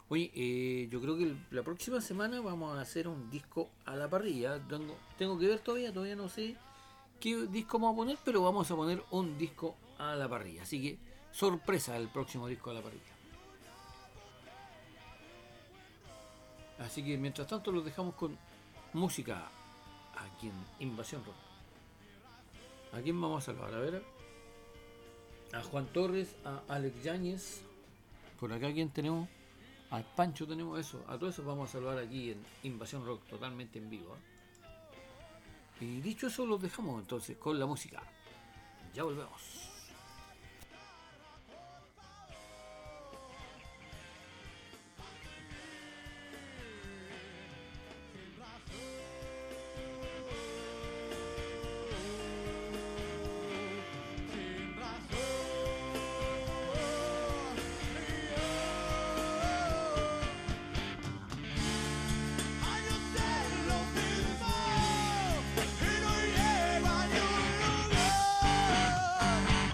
Oye, eh, yo creo que el- la próxima semana vamos a hacer un disco a la parrilla. Tengo, tengo que ver todavía, todavía no sé qué disco vamos a poner, pero vamos a poner un disco a la parrilla. Así que sorpresa el próximo disco a la parrilla. Así que mientras tanto los dejamos con música aquí en Invasión Rock. ¿A quién vamos a saludar? A ver. A Juan Torres, a Alex Yáñez. Por acá, ¿quién tenemos? A Pancho tenemos eso. A todos esos vamos a saludar aquí en Invasión Rock, totalmente en vivo. ¿eh? Y dicho eso, los dejamos entonces con la música. Ya volvemos. Y no lleva ni un lugar.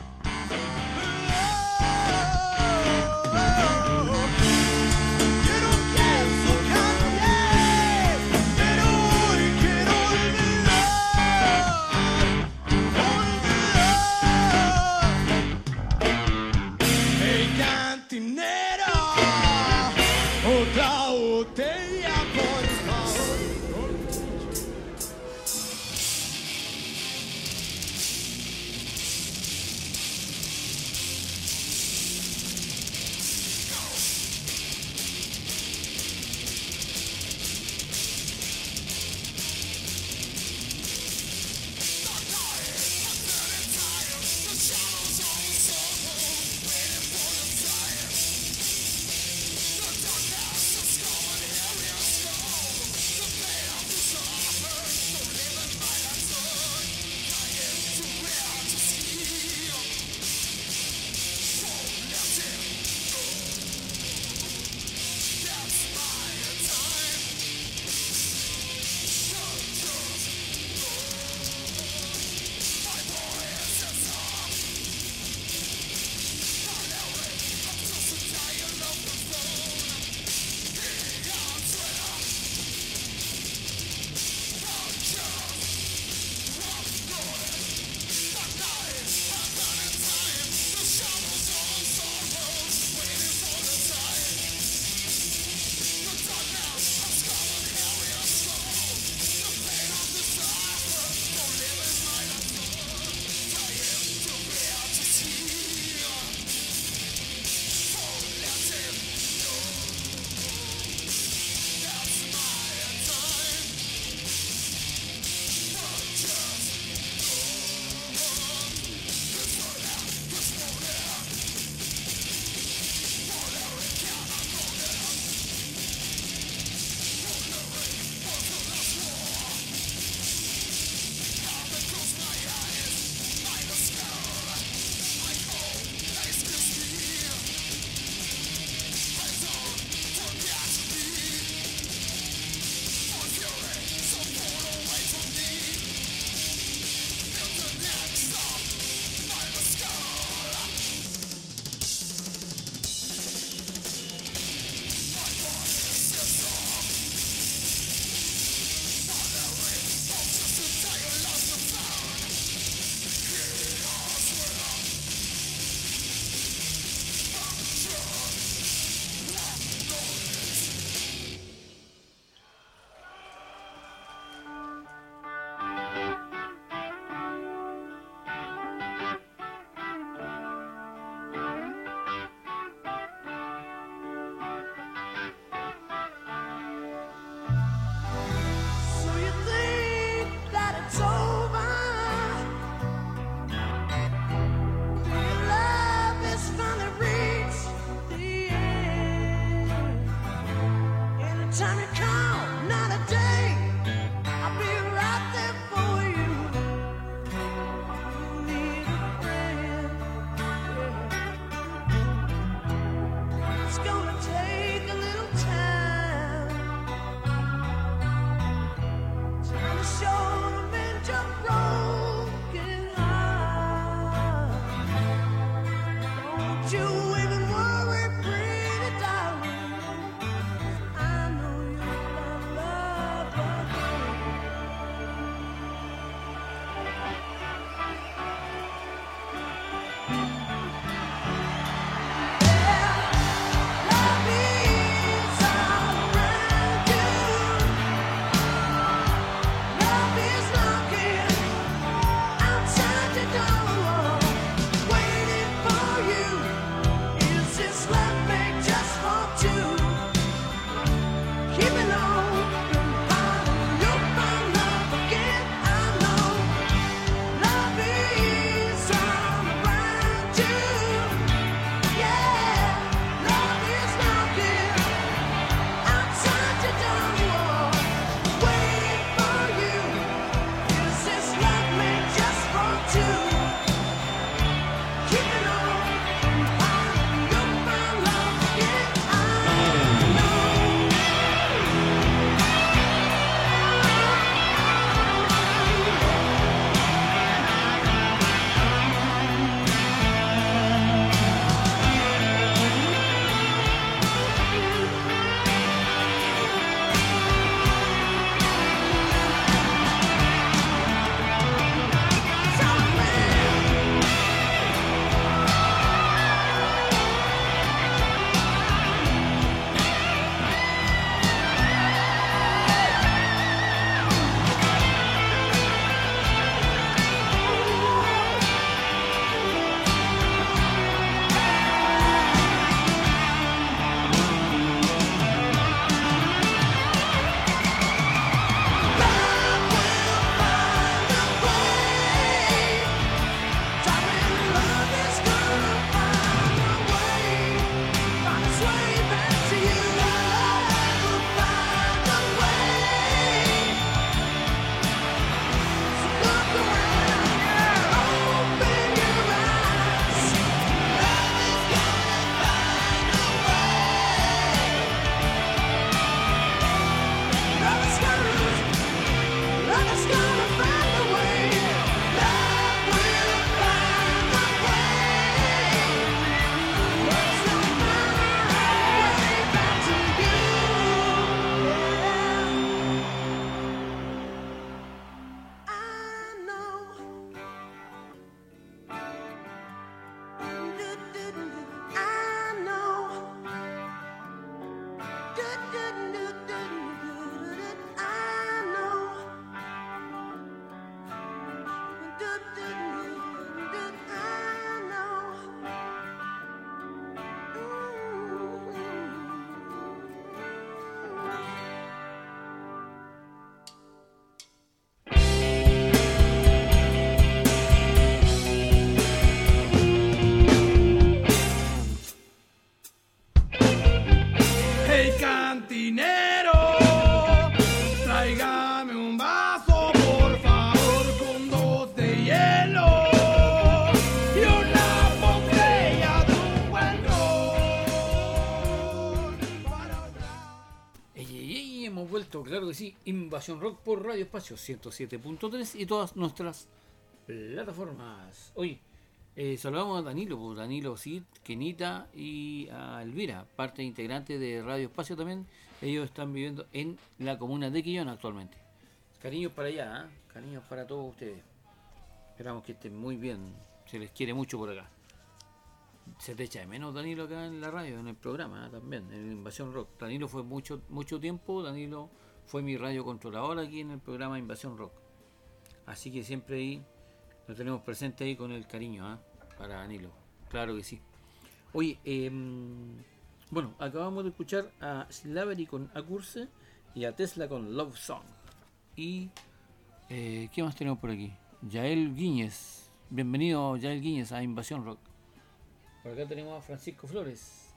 vuelto, claro que sí, Invasión Rock por Radio Espacio ciento siete punto tres y todas nuestras plataformas. Hoy eh, saludamos a Danilo, por Danilo Cid, Kenita y a Elvira, parte integrante de Radio Espacio también. Ellos están viviendo en la comuna de Quillón actualmente. Cariños para allá, ¿eh? Cariños para todos ustedes. Esperamos que estén muy bien, se les quiere mucho por acá. Se te echa de menos Danilo acá en la radio, en el programa, ¿eh? También, en Invasión Rock. Danilo fue mucho mucho tiempo, Danilo fue mi radio controlador aquí en el programa Invasión Rock. Así que siempre ahí lo tenemos presente ahí con el cariño, ¿eh? Para Danilo, claro que sí. Oye, eh, bueno, acabamos de escuchar a Slavery con Acurse y a Tesla con Love Song. Y, eh, ¿qué más tenemos por aquí? Yael Guíñez, bienvenido Yael Guíñez a Invasión Rock. Por acá tenemos a Francisco Flores.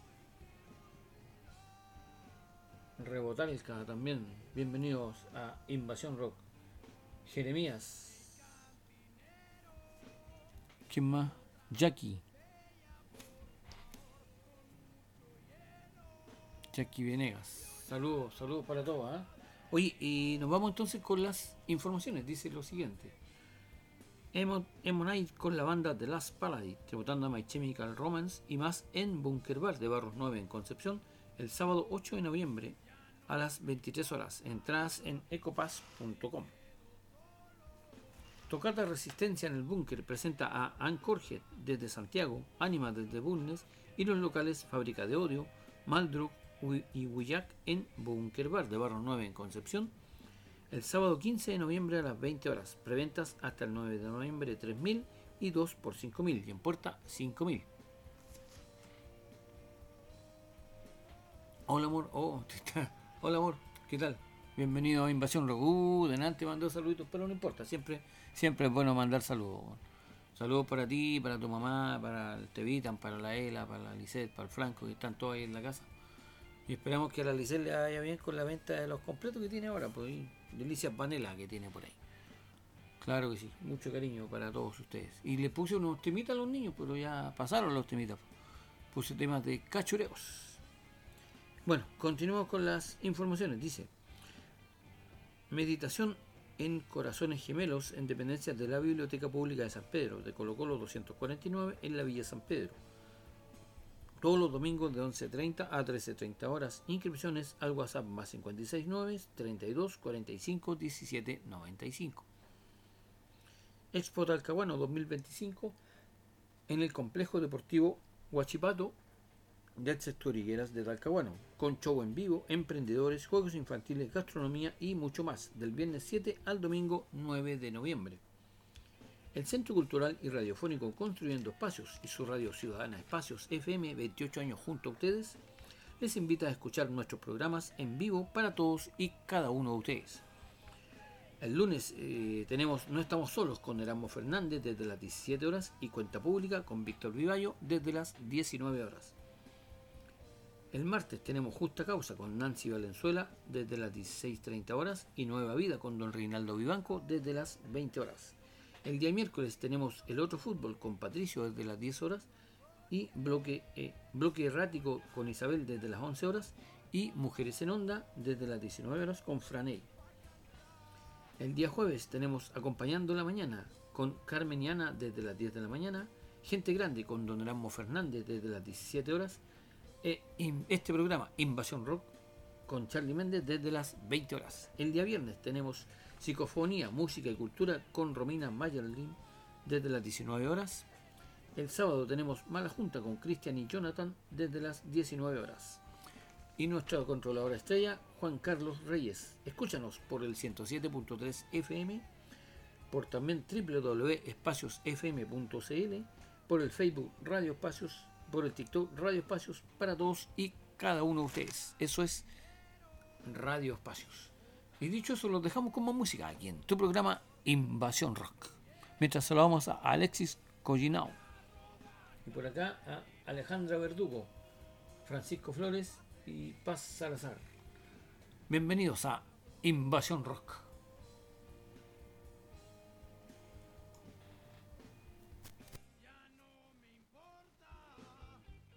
Rebotalca también. Bienvenidos a Invasión Rock. Jeremías. ¿Quién más? Jackie. Jackie Venegas. Saludos, saludos para todos. ¿eh? Oye, y nos vamos entonces con las informaciones. Dice lo siguiente. Emonite con la banda The Last Paladin, tributando a My Chemical Romance y más en Bunker Bar de Barros nueve en Concepción el sábado ocho de noviembre a las veintitrés horas. Entradas en ecopass punto com. Tocata Resistencia en el Búnker presenta a Anchorhead desde Santiago, Anima desde Bulnes y los locales Fábrica de Odio, Maldrug y Huillac en Bunker Bar de Barros nueve en Concepción el sábado quince de noviembre a las veinte horas. Preventas hasta el nueve de noviembre tres mil y dos por cinco mil y en puerta cinco mil. Hola amor, oh, hola amor, ¿qué tal? Bienvenido a Invasión Rock. Uh, delante mandó saluditos, pero no importa, siempre, siempre es bueno mandar saludos. Saludos para ti, para tu mamá, para el Tevitan, para la Ela, para la Lisette, para el Franco, que están todos ahí en la casa. Y esperamos que a la Lisette le vaya bien con la venta de los completos que tiene ahora, pues delicias panela que tiene por ahí. Claro que sí, mucho cariño para todos ustedes. Y le puse unos temitas a los niños, pero ya pasaron los temitas. Puse temas de cachureos. Bueno, continuamos con las informaciones. Dice: meditación en Corazones Gemelos en dependencias de la Biblioteca Pública de San Pedro, de Colo Colo doscientos cuarenta y nueve en la Villa San Pedro. Todos los domingos de once treinta a trece treinta horas. Inscripciones al WhatsApp más cincuenta y seis nueve, treinta y dos, cuarenta y cinco, diecisiete noventa y cinco. Expo Talcahuano dos mil veinticinco en el Complejo Deportivo Huachipato del sector Higueras de Talcahuano, con show en vivo, emprendedores, juegos infantiles, gastronomía y mucho más, del viernes siete al domingo nueve de noviembre. El Centro Cultural y Radiofónico Construyendo Espacios y su radio ciudadana Espacios F M, veintiocho años junto a ustedes, les invita a escuchar nuestros programas en vivo para todos y cada uno de ustedes. El lunes eh, tenemos No Estamos Solos con Erasmo Fernández desde las diecisiete horas y Cuenta Pública con Víctor Vivallo desde las diecinueve horas. El martes tenemos Justa Causa con Nancy Valenzuela desde las dieciséis treinta horas y Nueva Vida con Don Reinaldo Vivanco desde las veinte horas. El día miércoles tenemos El Otro Fútbol con Patricio desde las diez horas y Bloque, eh, bloque Errático con Isabel desde las once horas y Mujeres en Onda desde las diecinueve horas con Franey. El día jueves tenemos Acompañando la Mañana con Carmen y Ana desde las diez de la mañana, Gente Grande con Don Erasmo Fernández desde las diecisiete horas, e este programa Invasión Rock con Charlie Méndez desde las veinte horas. El día viernes tenemos Psicofonía, Música y Cultura con Romina Mayerlin desde las diecinueve horas. El sábado tenemos Mala Junta con Cristian y Jonathan desde las diecinueve horas. Y nuestra controladora estrella, Juan Carlos Reyes. Escúchanos por el ciento siete punto tres F M, por también doble u doble u doble u punto espacios f m punto c l, por el Facebook Radio Espacios, por el TikTok Radio Espacios para todos y cada uno de ustedes. Eso es Radio Espacios. Y dicho eso, los dejamos con más música aquí en tu programa Invasión Rock. Mientras saludamos a Alexis Collinao. Y por acá a Alejandra Verdugo, Francisco Flores y Paz Salazar. Bienvenidos a Invasión Rock.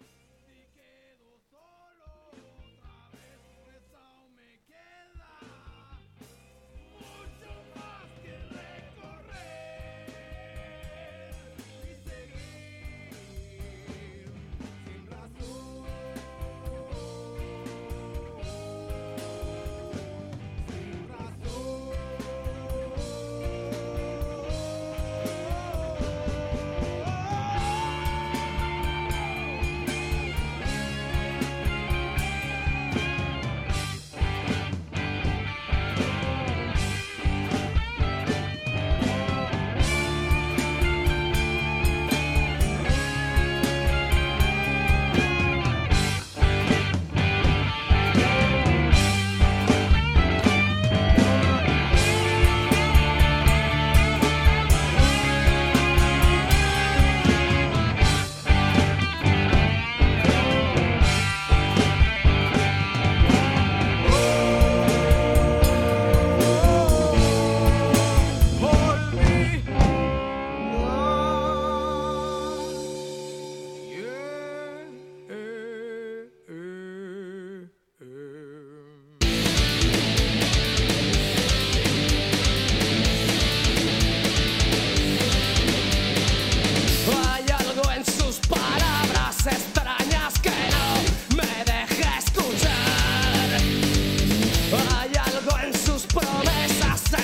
Quedo solo, otra vez rezado me queda.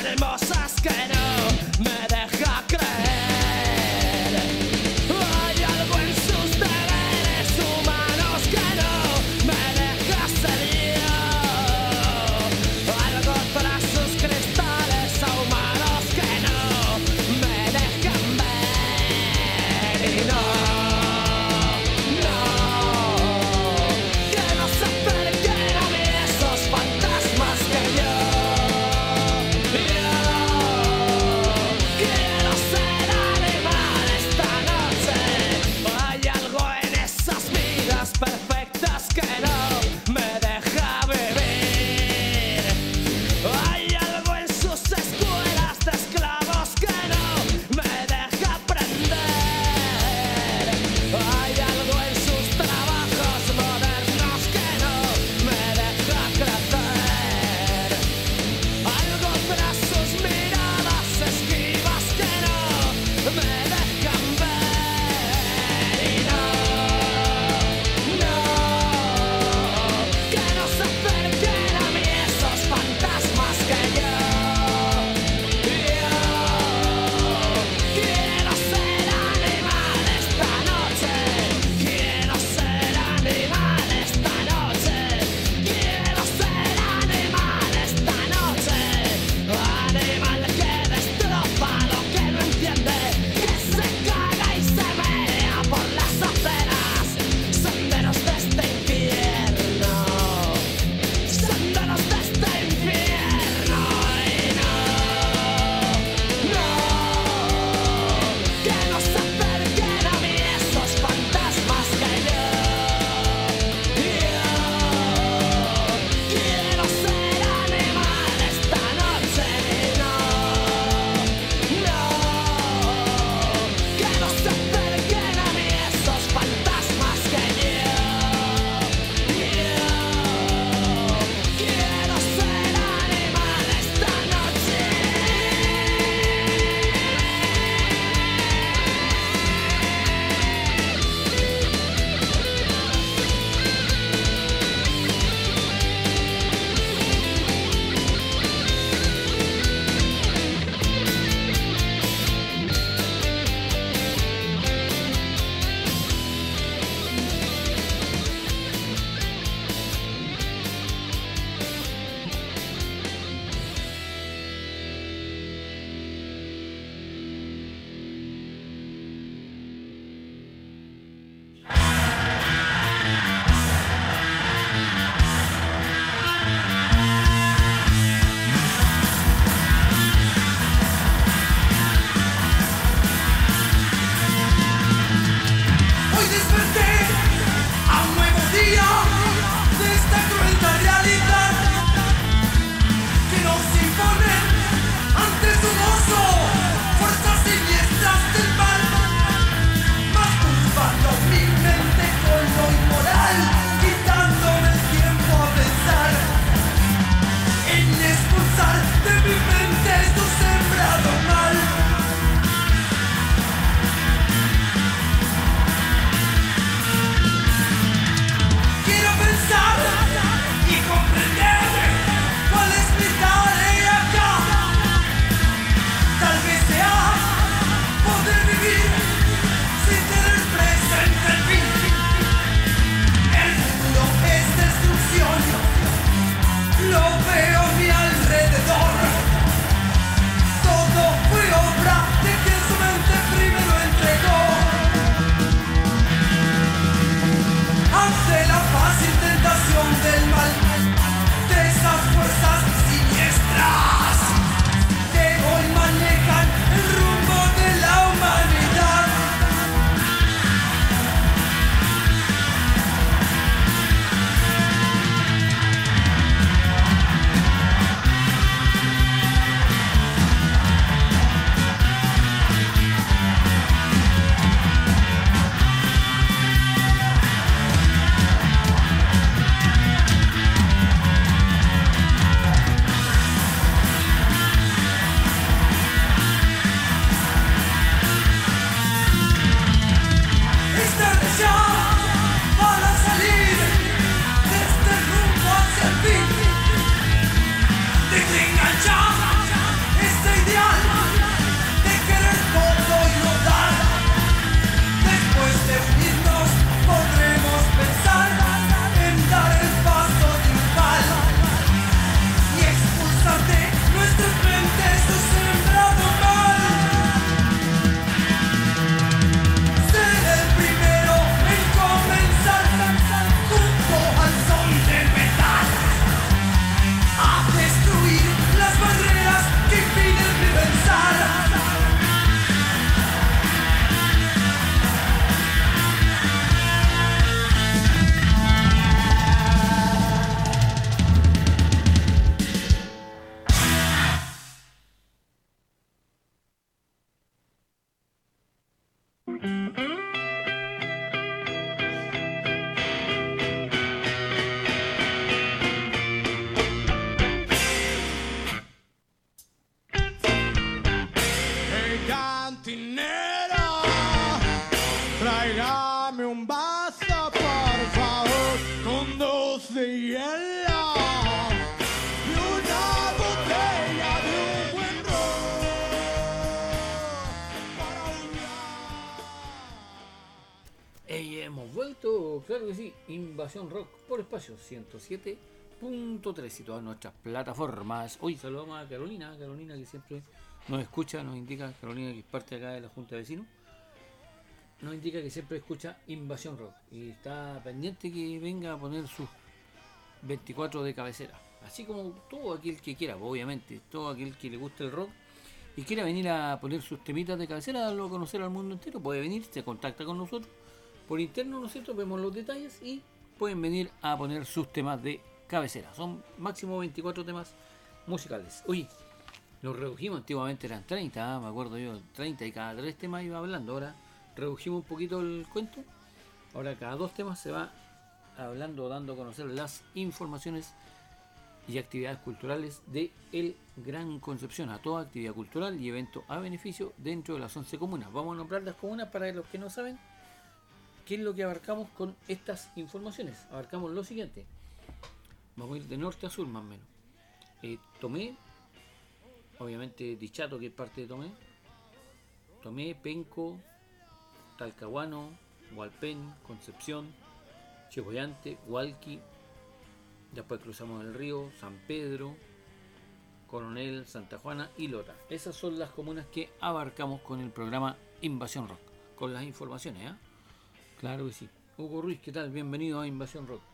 hermosas que no me deja creer. Hay algo en sus deberes humanos que no me deja ser yo. Algo tras sus cristales ahumados que no me dejan ver. Y no, no, que no se acerquen a mí esos fantasmas que yo, yo quiero ser animal esta noche. Hay algo en esas vidas perfectas que no me deja vivir. Hay algo en sus escuelas de esclavos que no me deja aprender. Hay algo en sus trabajos modernos que no me deja crecer. Algo tras sus miradas esquivas que no me dejan ver. Y no, no, que no se acerquen a mí esos fantasmas que yo, yo quiero ser animal esta noche. Quiero ser animal esta noche. Quiero ser animal esta noche. Animal que destroza lo que no entiende, que se caga y se mea por las aceras, senderos de este infierno, senderos de este infierno. Y no, no, que no se acerquen a mí esos fantasmas que yo, yo quiero ser animal esta noche. No, no, que no se acerquen a mí esos fantasmas que yo, yo quiero ser animal esta noche. Hoy desperté a un nuevo día de esta cruenta realidad que nos impone ante su gozo fuerzas siniestras del mal, masturbando mi mente con lo inmoral, quitándome el tiempo a pensar en expulsar de mi mente tu sembrado mal. Quiero pensar y comprender cuál es mi tarea acá. Tal vez sea poder vivir sin tener presente el fin. El futuro es destrucción, lo veo a mi alrededor. Todo fue obra de quien su mente primero entregó. Ante la fácil tentación del mal, de esas fuerzas siniestras que hoy manejan el rumbo de la humanidad. Claro que sí, Invasión Rock por Espacio ciento siete punto tres y todas nuestras plataformas. Hoy saludamos a Carolina, Carolina que siempre nos escucha, nos indica, Carolina que es parte acá de la Junta de Vecinos, nos indica que siempre escucha Invasión Rock y está pendiente que venga a poner sus veinticuatro de cabecera. Así como todo aquel que quiera, obviamente, todo aquel que le guste el rock y quiera venir a poner sus temitas de cabecera, darlo a conocer al mundo entero, puede venir, se contacta con nosotros por interno, nosotros vemos los detalles y pueden venir a poner sus temas de cabecera. Son máximo veinticuatro temas musicales. Uy, los redujimos, antiguamente eran treinta, ¿eh? Me acuerdo yo, treinta y cada tres temas iba hablando. Ahora redujimos un poquito el cuento. Ahora cada dos temas se va hablando, dando a conocer las informaciones y actividades culturales de El Gran Concepción, a toda actividad cultural y evento a beneficio dentro de las once comunas. Vamos a nombrar las comunas para los que no saben qué es lo que abarcamos con estas informaciones. Abarcamos lo siguiente. Vamos a ir de norte a sur más o menos. Eh, Tomé, obviamente Dichato, que es parte de Tomé. Tomé, Penco, Talcahuano, Hualpén, Concepción, Chihuayante, Hualqui. Después cruzamos el río, San Pedro, Coronel, Santa Juana y Lota. Esas son las comunas que abarcamos con el programa Invasión Rock. Con las informaciones, ¿eh? Claro que sí. Hugo Ruiz, ¿qué tal? Bienvenido a Invasión Rock.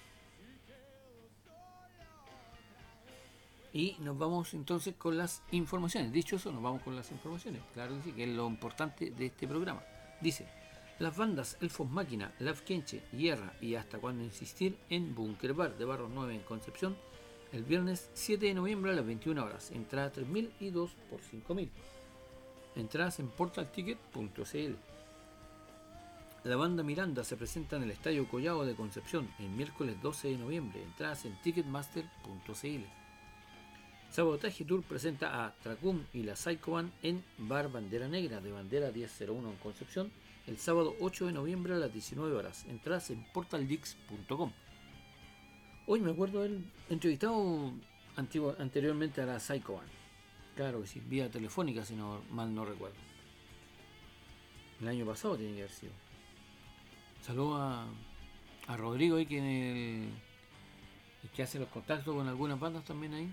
Y nos vamos entonces con las informaciones. Dicho eso, nos vamos con las informaciones. Claro que sí, que es lo importante de este programa. Dice, las bandas Elfos Máquina, Laf Kenche, Guerra y Hasta Cuando Insistir en Bunker Bar de Barros nueve en Concepción el viernes siete de noviembre a las veintiuna horas. Entrada tres mil y dos por cinco mil. Entradas en portal ticket punto c l. La banda Miranda se presenta en el Estadio Collao de Concepción el miércoles doce de noviembre. Entradas en ticketmaster punto c l. Sabotaje Tour presenta a Tracum y la Psycho Band en Bar Bandera Negra de Bandera diez cero uno en Concepción el sábado ocho de noviembre a las diecinueve horas. Entradas en portal dix punto com. Hoy me acuerdo haber entrevistado antiguo, anteriormente a la Psycho Band. Claro que sí, vía telefónica si no mal no recuerdo. El año pasado tiene que haber sido. Saludo a, a Rodrigo ahí que, en el, que hace los contactos con algunas bandas también ahí.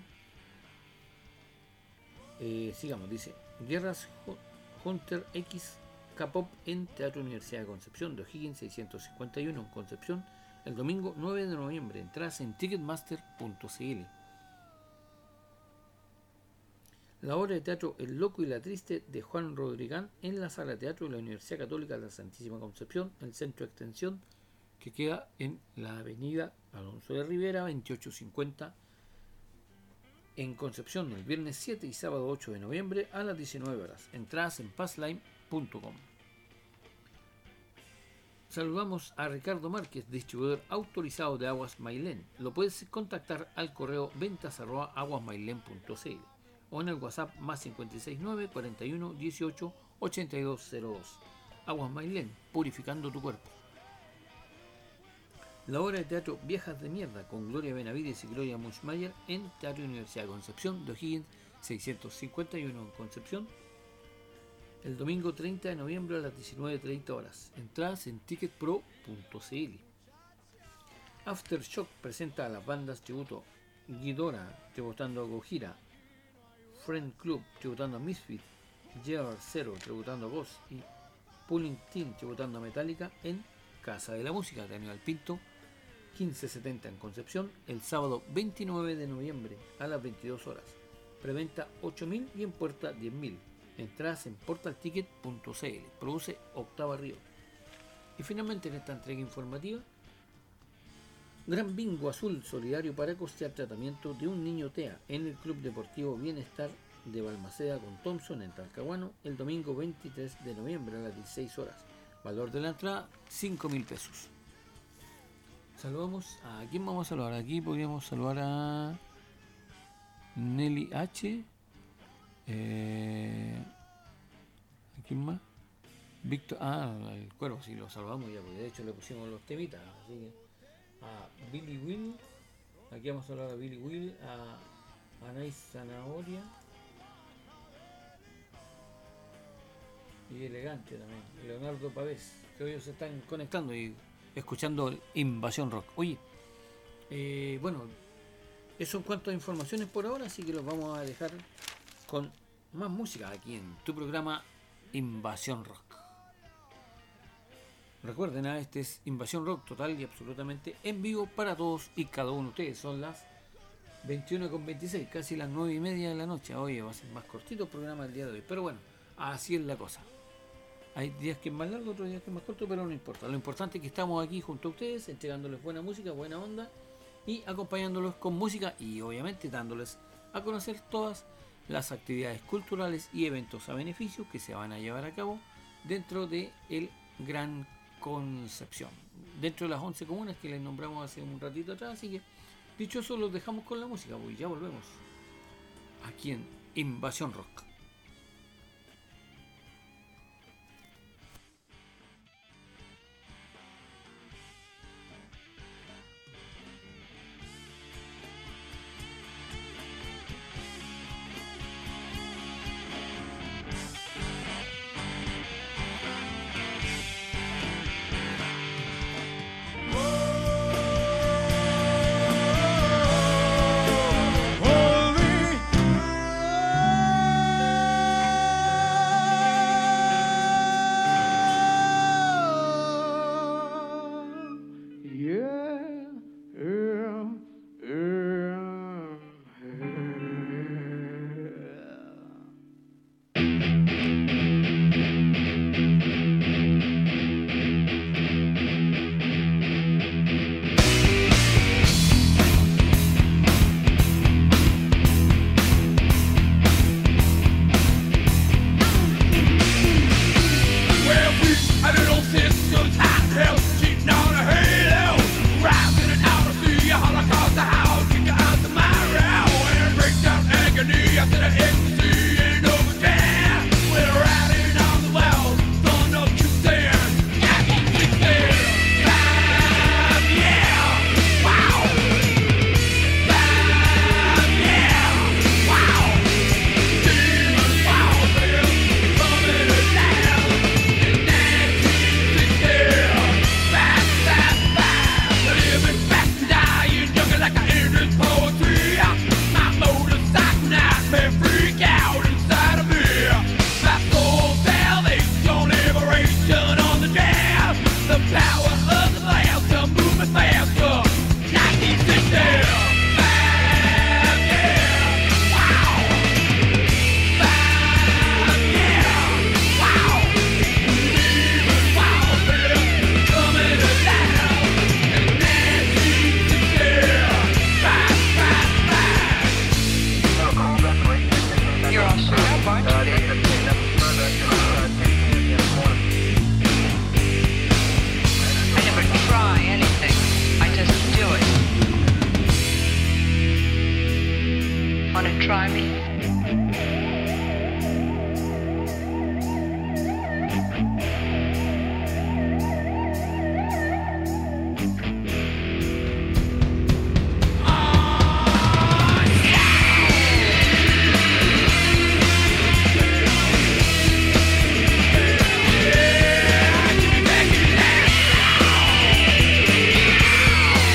Eh, sigamos, dice Guerras Hunter X K-Pop en Teatro Universidad de Concepción de O'Higgins seiscientos cincuenta y uno en Concepción el domingo nueve de noviembre. Entradas en ticketmaster punto c l. La obra de teatro El Loco y la Triste de Juan Rodrigán en la Sala de Teatro de la Universidad Católica de la Santísima Concepción, el centro de extensión que queda en la avenida Alonso de Rivera veintiocho cincuenta en Concepción el viernes siete y sábado ocho de noviembre a las diecinueve horas. Entradas en passline punto com. Saludamos a Ricardo Márquez, distribuidor autorizado de Aguas Mailén. Lo puedes contactar al correo ventas arroba aguasmailén punto c l o en el WhatsApp más cincuenta y seis nueve cuarenta y uno dieciocho ochenta y dos cero dos. Aguas Mailén, purificando tu cuerpo. La obra de teatro Viejas de Mierda con Gloria Benavides y Gloria Muschmayer en Teatro Universidad de Concepción de O'Higgins seiscientos cincuenta y uno en Concepción el domingo treinta de noviembre a las diecinueve treinta horas. Entradas en ticketpro punto c l. Aftershock presenta a las bandas tributo Ghidorah tributando a Gojira, Friend Club tributando a Misfit, Gear Zero tributando a Ghost y Pulling Team tributando a Metallica en Casa de la Música de Aníbal Pinto quince setenta en Concepción el sábado veintinueve de noviembre a las veintidós horas. Preventa ocho mil y en puerta diez mil. Entradas en portal ticket punto c l. Produce Octava Río. Y finalmente en esta entrega informativa, Gran Bingo Azul solidario para costear tratamiento de un niño T E A en el Club Deportivo Bienestar de Balmaceda con Thompson en Talcahuano el domingo veintitrés de noviembre a las dieciséis horas. Valor de la entrada cinco mil pesos. Saludamos a quién vamos a saludar. Aquí podríamos saludar a Nelly H. Eh, ¿A quién más? Víctor. Ah, el cuervo, sí, lo salvamos ya, porque de hecho le pusimos los temitas. Así que a Billy Will. Aquí vamos a hablar a Billy Will, a Anais Zanahoria y Elegante también, Leonardo Pavés, que hoy se están conectando y escuchando Invasión Rock. Oye, eh, bueno, eso en cuanto a informaciones por ahora, así que los vamos a dejar con más música aquí en tu programa Invasión Rock. Recuerden, ¿eh? Este es Invasión Rock total y absolutamente en vivo para todos y cada uno de ustedes. Son las veintiuno con veintiséis, casi las nueve y media de la noche. Oye, va a ser más cortito el programa el día de hoy, pero bueno, así es la cosa. Hay días que es más largo, otros días que es más corto, pero no importa. Lo importante es que estamos aquí junto a ustedes, entregándoles buena música, buena onda y acompañándolos con música y obviamente dándoles a conocer todas las actividades culturales y eventos a beneficio que se van a llevar a cabo dentro de el Gran Concepción, dentro de las once comunas que les nombramos hace un ratito atrás. Así que dicho eso, los dejamos con la música, pues ya volvemos aquí en Invasión Rock.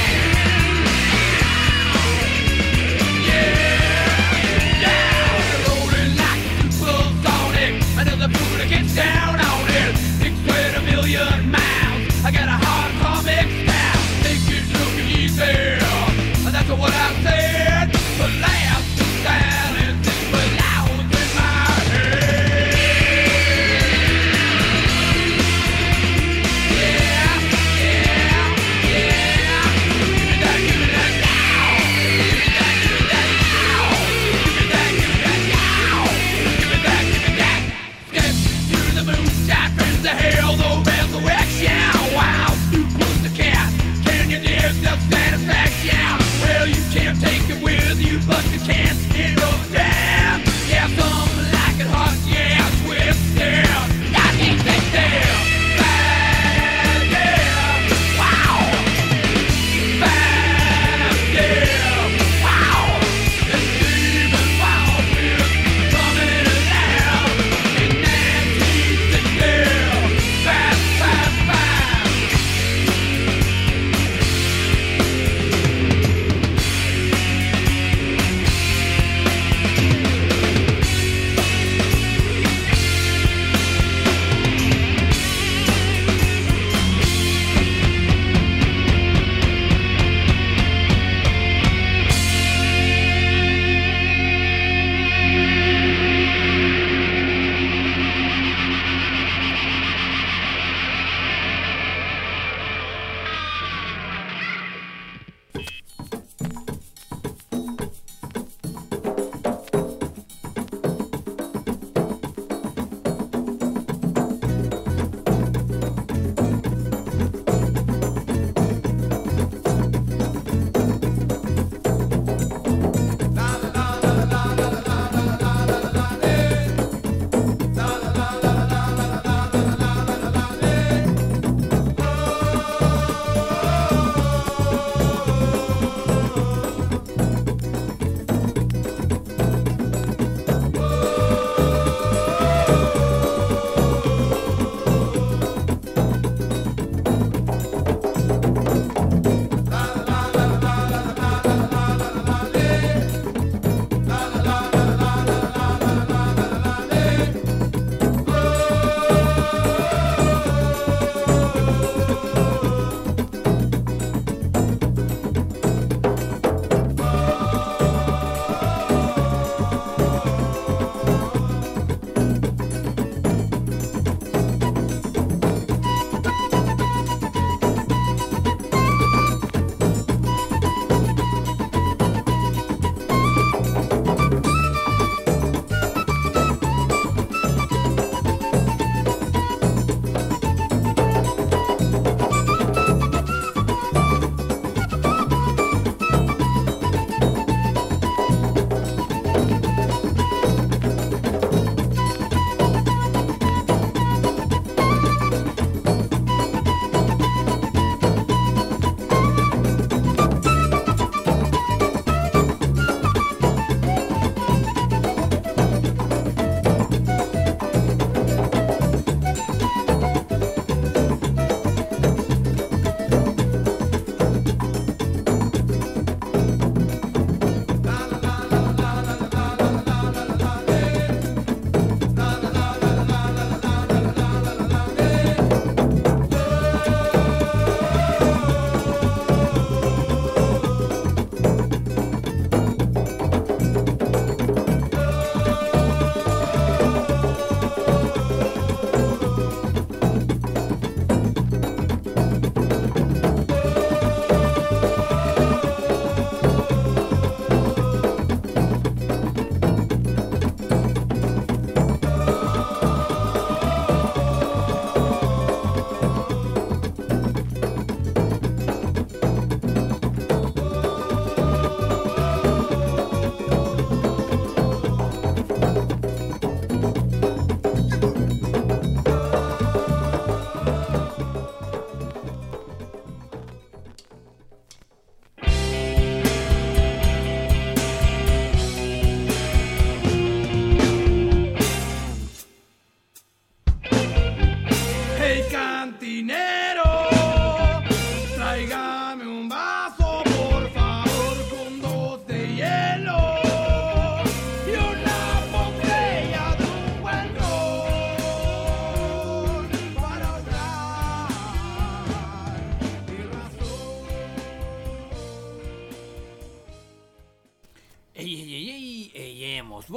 Yeah!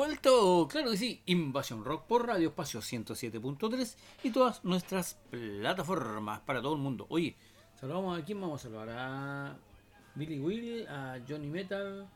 vuelto, claro que sí, Invasión Rock por Radio Espacio ciento siete punto tres y todas nuestras plataformas para todo el mundo. Oye, saludamos a quién vamos a saludar, a Billy Will, a Johnny Metal,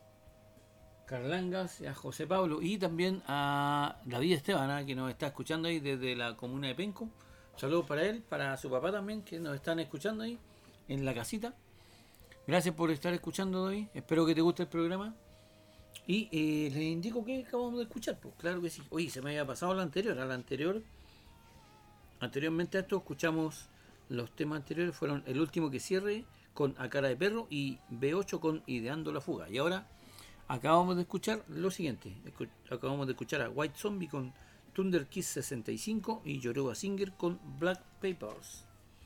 Carlangas, a José Pablo y también a David Esteban, que nos está escuchando ahí desde la comuna de Penco. Saludos para él, para su papá también, que nos están escuchando ahí en la casita. Gracias por estar escuchando hoy, espero que te guste el programa. Y eh, les indico que acabamos de escuchar, pues claro que sí. Oye, se me había pasado la anterior, a la anterior. Anteriormente a esto escuchamos los temas anteriores, fueron El Último que Cierre con A Cara de Perro y B ocho con Ideando la Fuga. Y ahora acabamos de escuchar lo siguiente. Escu- acabamos de escuchar a White Zombie con Thunder Kiss sesenta y cinco y Yoruba Singer con Black Papers.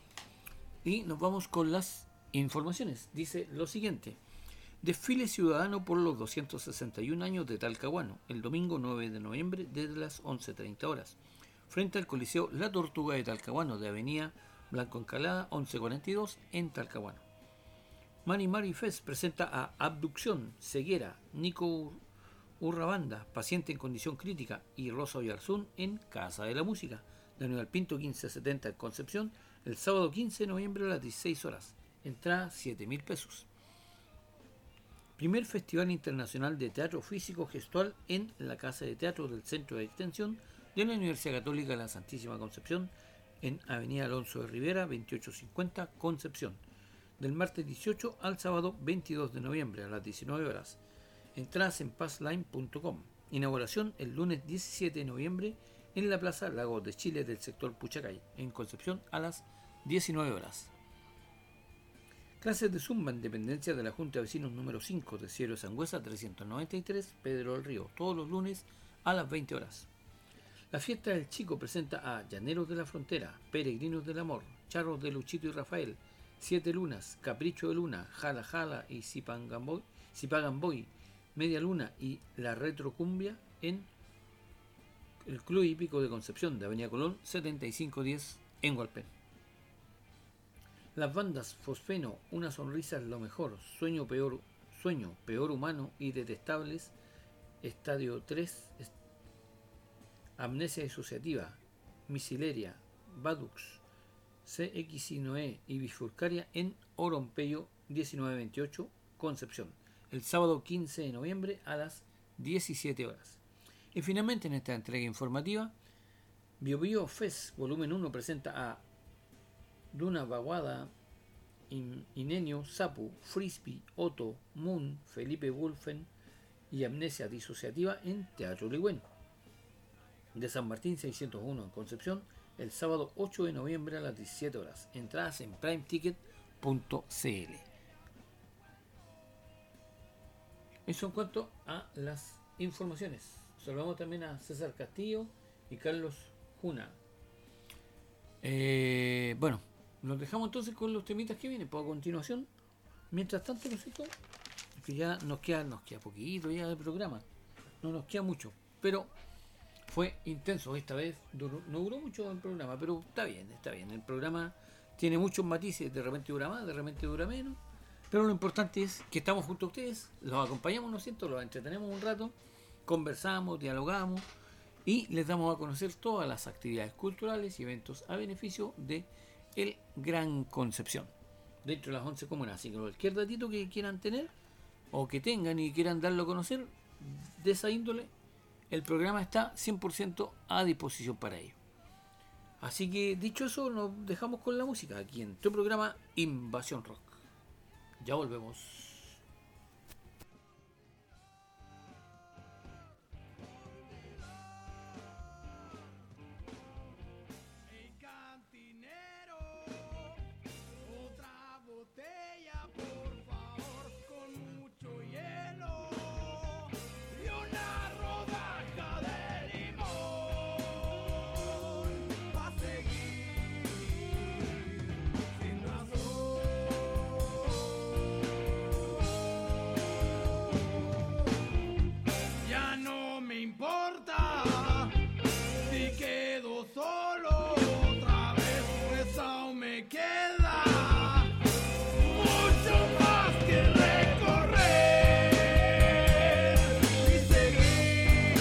Y nos vamos con las informaciones. Dice lo siguiente. Desfile ciudadano por los doscientos sesenta y un años de Talcahuano, el domingo nueve de noviembre desde las once treinta horas, frente al Coliseo La Tortuga de Talcahuano de Avenida Blanco Encalada once cuarenta y dos en Talcahuano. Mani Mari Fest presenta a Abducción, Ceguera, Nico Urrabanda, Paciente en Condición Crítica y Rosa Oyarzún en Casa de la Música, de Aníbal Pinto quince setenta en Concepción, el sábado quince de noviembre a las dieciséis horas. Entrada siete mil pesos. Primer Festival Internacional de Teatro Físico Gestual en la Casa de Teatro del Centro de Extensión de la Universidad Católica de la Santísima Concepción en Avenida Alonso de Rivera veintiocho cincuenta, Concepción, del martes dieciocho al sábado veintidós de noviembre a las diecinueve horas. Entradas en passline punto com. Inauguración el lunes diecisiete de noviembre en la Plaza Lagos de Chile del sector Puchacay, en Concepción a las diecinueve horas. Clases de Zumba en dependencia de la Junta de Vecinos número cinco de Cielo Sangüesa trescientos noventa y tres, Pedro del Río, todos los lunes a las veinte horas. La Fiesta del Chico presenta a Llaneros de la Frontera, Peregrinos del Amor, Charros de Luchito y Rafael, Siete Lunas, Capricho de Luna, Jala Jala y Zipangamboy, Zipagamboy, Media Luna y La Retrocumbia en el Club Hípico de Concepción de Avenida Colón setenta y cinco diez en Hualpén. Las bandas Fosfeno, Una Sonrisa es lo Mejor, Sueño Peor, Sueño Peor Humano y Detestables, Estadio tres, est- Amnesia Disociativa, Misileria, Badux, C X y Noé y Bifurcaria en Orompeyo diecinueve veintiocho, Concepción, el sábado quince de noviembre a las diecisiete horas. Y finalmente en esta entrega informativa, Bio Bio Fest Volumen uno presenta a Duna Baguada, In- Inenio, Sapu, Frisbee, Otto, Moon, Felipe Wolfen y Amnesia Disociativa en Teatro Ligüen, de San Martín seiscientos uno en Concepción, el sábado ocho de noviembre a las diecisiete horas. Entradas en prime ticket punto c l. Eso en cuanto a las informaciones. Saludamos también a César Castillo y Carlos Juna. Eh, bueno, nos dejamos entonces con los temitas que vienen, pues a continuación. Mientras tanto, ¿no es cierto? Que ya nos queda, nos queda poquito ya del programa. No nos queda mucho, pero fue intenso esta vez. Duró, no duró mucho el programa, pero está bien, está bien. El programa tiene muchos matices, de repente dura más, de repente dura menos. Pero lo importante es que estamos junto a ustedes, los acompañamos, ¿no es cierto? Los entretenemos un rato, conversamos, dialogamos y les damos a conocer todas las actividades culturales y eventos a beneficio de el Gran Concepción, dentro de las once comunas. Así que cualquier datito que quieran tener o que tengan y quieran darlo a conocer de esa índole, el programa está cien por ciento a disposición para ello. Así que dicho eso, nos dejamos con la música aquí en tu programa Invasión Rock. Ya volvemos. Recorrer y seguir.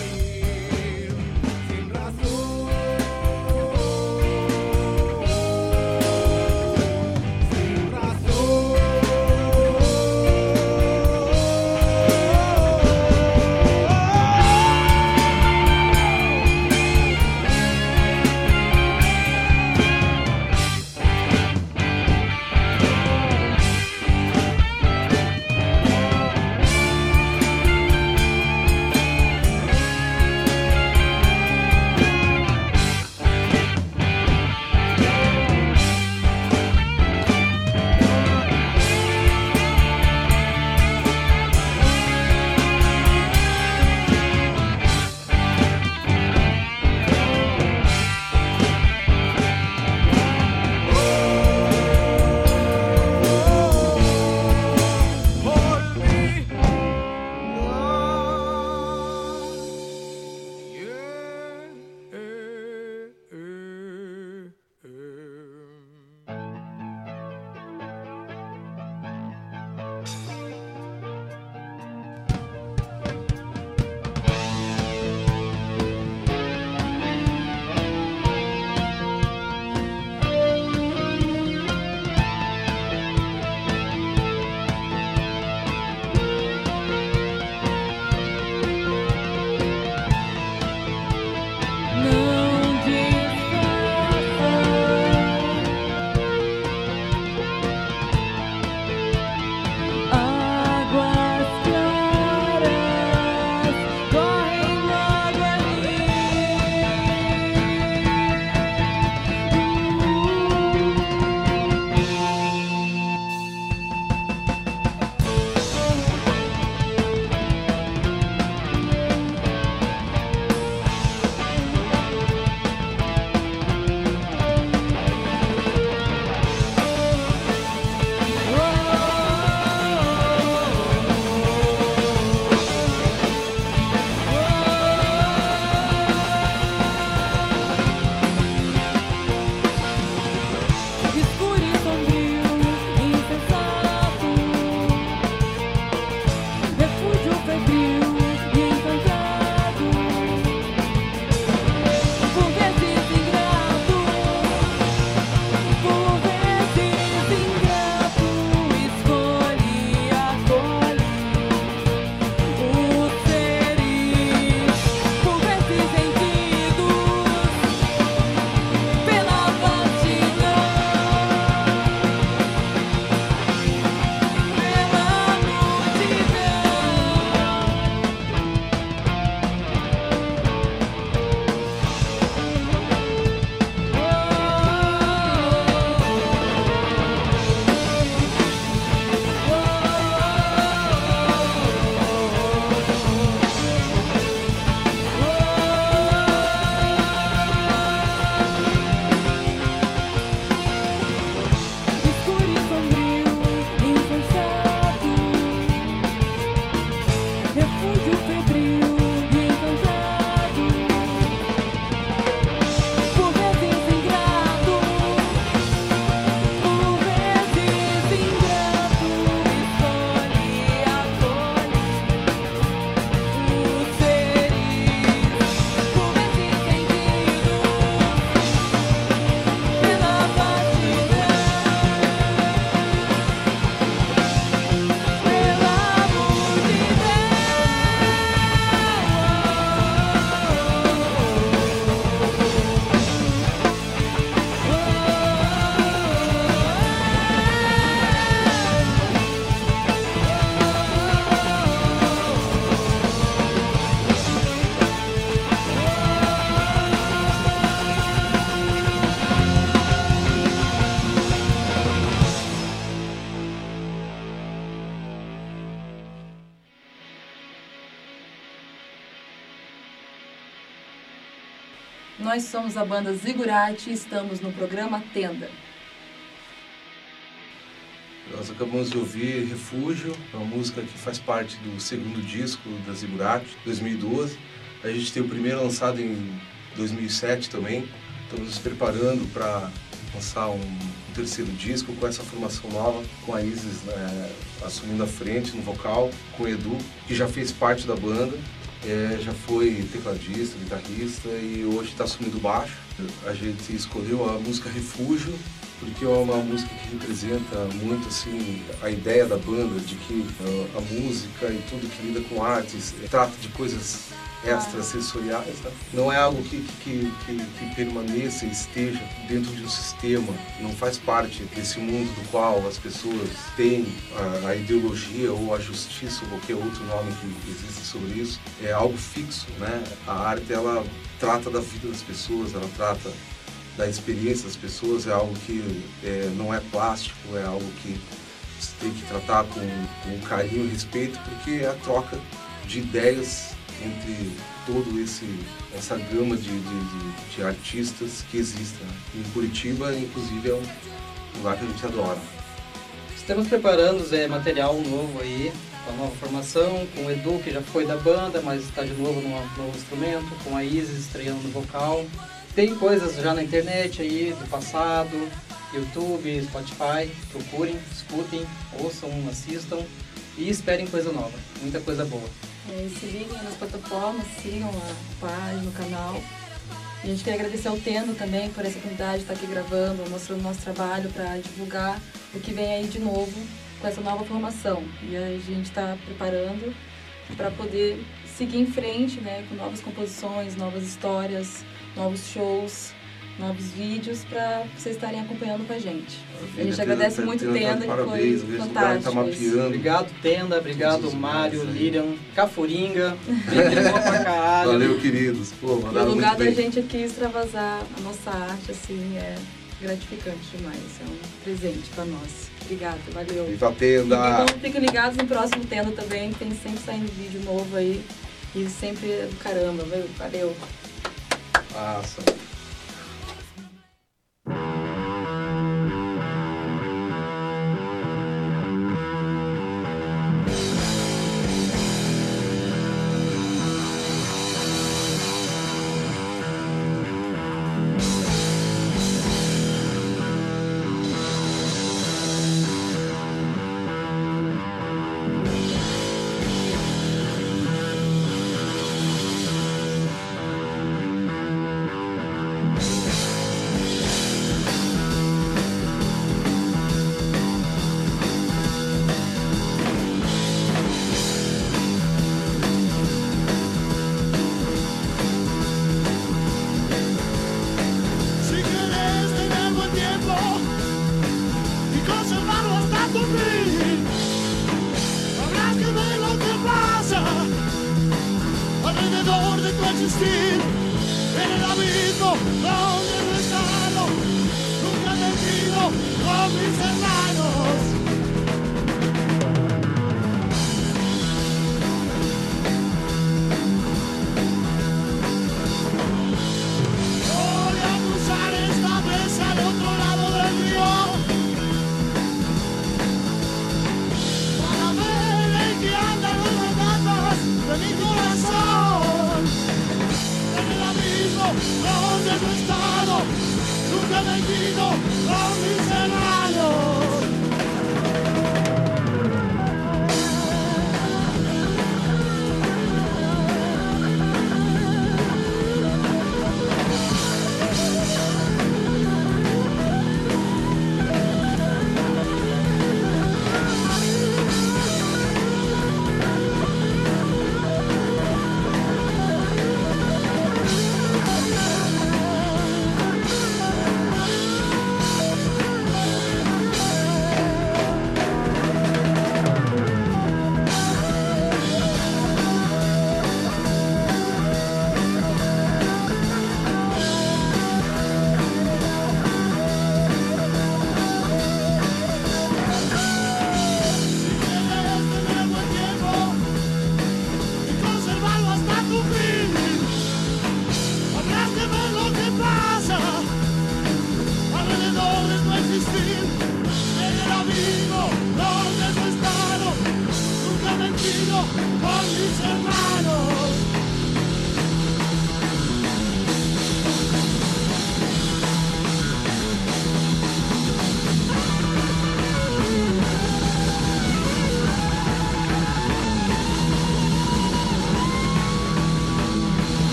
Nós somos a banda Zigurate e estamos no programa Tenda. Nós acabamos de ouvir Refúgio, uma música que faz parte do segundo disco da Zigurate, dois mil e doze. A gente tem o primeiro lançado em dois mil e sete também. Estamos nos preparando para lançar um, um terceiro disco com essa formação nova, com a Isis, né, assumindo a frente no vocal, com o Edu, que já fez parte da banda. É, já foi tecladista, guitarrista e hoje está assumindo baixo. A gente escolheu a música Refúgio porque é uma música que representa muito assim, a ideia da banda de que uh, a música e tudo que lida com artes é, trata de coisas extrasensoriais, né? Não é algo que, que, que, que permaneça e esteja dentro de um sistema, não faz parte desse mundo do qual as pessoas têm a, a ideologia ou a justiça ou qualquer outro nome que existe sobre isso. É algo fixo, né? A arte, ela trata da vida das pessoas, ela trata da experiência das pessoas, é algo que é, não é plástico, é algo que você tem que tratar com, com carinho e respeito, porque é a troca de ideias entre todo esse essa gama de, de, de, de artistas que existem. Em Curitiba, inclusive, é um lugar que a gente adora. Estamos preparando é, material novo aí, com a nova formação, com o Edu, que já foi da banda, mas está de novo num novo instrumento, com a Isis estreando no vocal. Tem coisas já na internet aí, do passado, YouTube, Spotify, procurem, escutem, ouçam, assistam e esperem coisa nova, muita coisa boa. É, se liguem nas plataformas, sigam a página, o canal. E a gente quer agradecer ao Tendo também por essa oportunidade de estar aqui gravando, mostrando o nosso trabalho para divulgar o que vem aí de novo com essa nova formação. E a gente está preparando para poder seguir em frente, né, com novas composições, novas histórias, novos shows, novos vídeos para vocês estarem acompanhando com a gente. A, a gente agradece muito o Tenda, que foi fantástico. Tá obrigado, Tenda, obrigado, Jesus, Mário, Lilian, Cafuringa, pra caralho. Valeu, queridos. Pô, o lugar da gente aqui extravasar a nossa arte, assim, é gratificante demais. É um presente para nós. Obrigada, valeu. Viva a Tenda! E fiquem, fiquem ligados no próximo Tenda também, tem sempre saindo vídeo novo aí. E sempre do caramba, viu? Valeu. Nossa.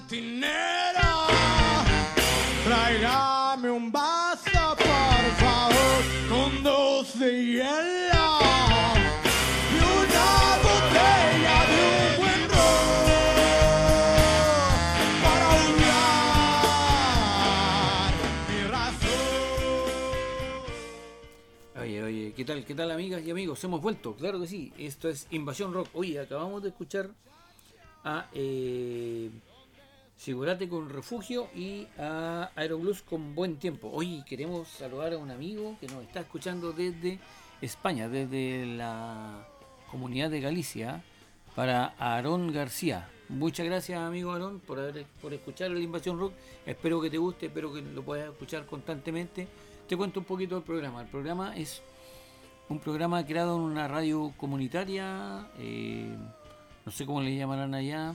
cantinero. Tráigame un vaso, por favor, con dos de hielo y una botella de un buen ron para olvidar mi razón. Oye, oye, ¿qué tal, qué tal amigas y amigos? Hemos vuelto, claro que sí. Esto es Invasión Rock. Oye, acabamos de escuchar a eh, Sigurate con Refugio y a Aeroblues con Buen Tiempo. Hoy queremos saludar a un amigo que nos está escuchando desde España, desde la comunidad de Galicia, para Aarón García. Muchas gracias, amigo Aarón, por, haber, por escuchar la Invasión Rock. Espero que te guste, espero que lo puedas escuchar constantemente. Te cuento un poquito del programa. El programa es un programa creado en una radio comunitaria, eh, no sé cómo le llamarán allá,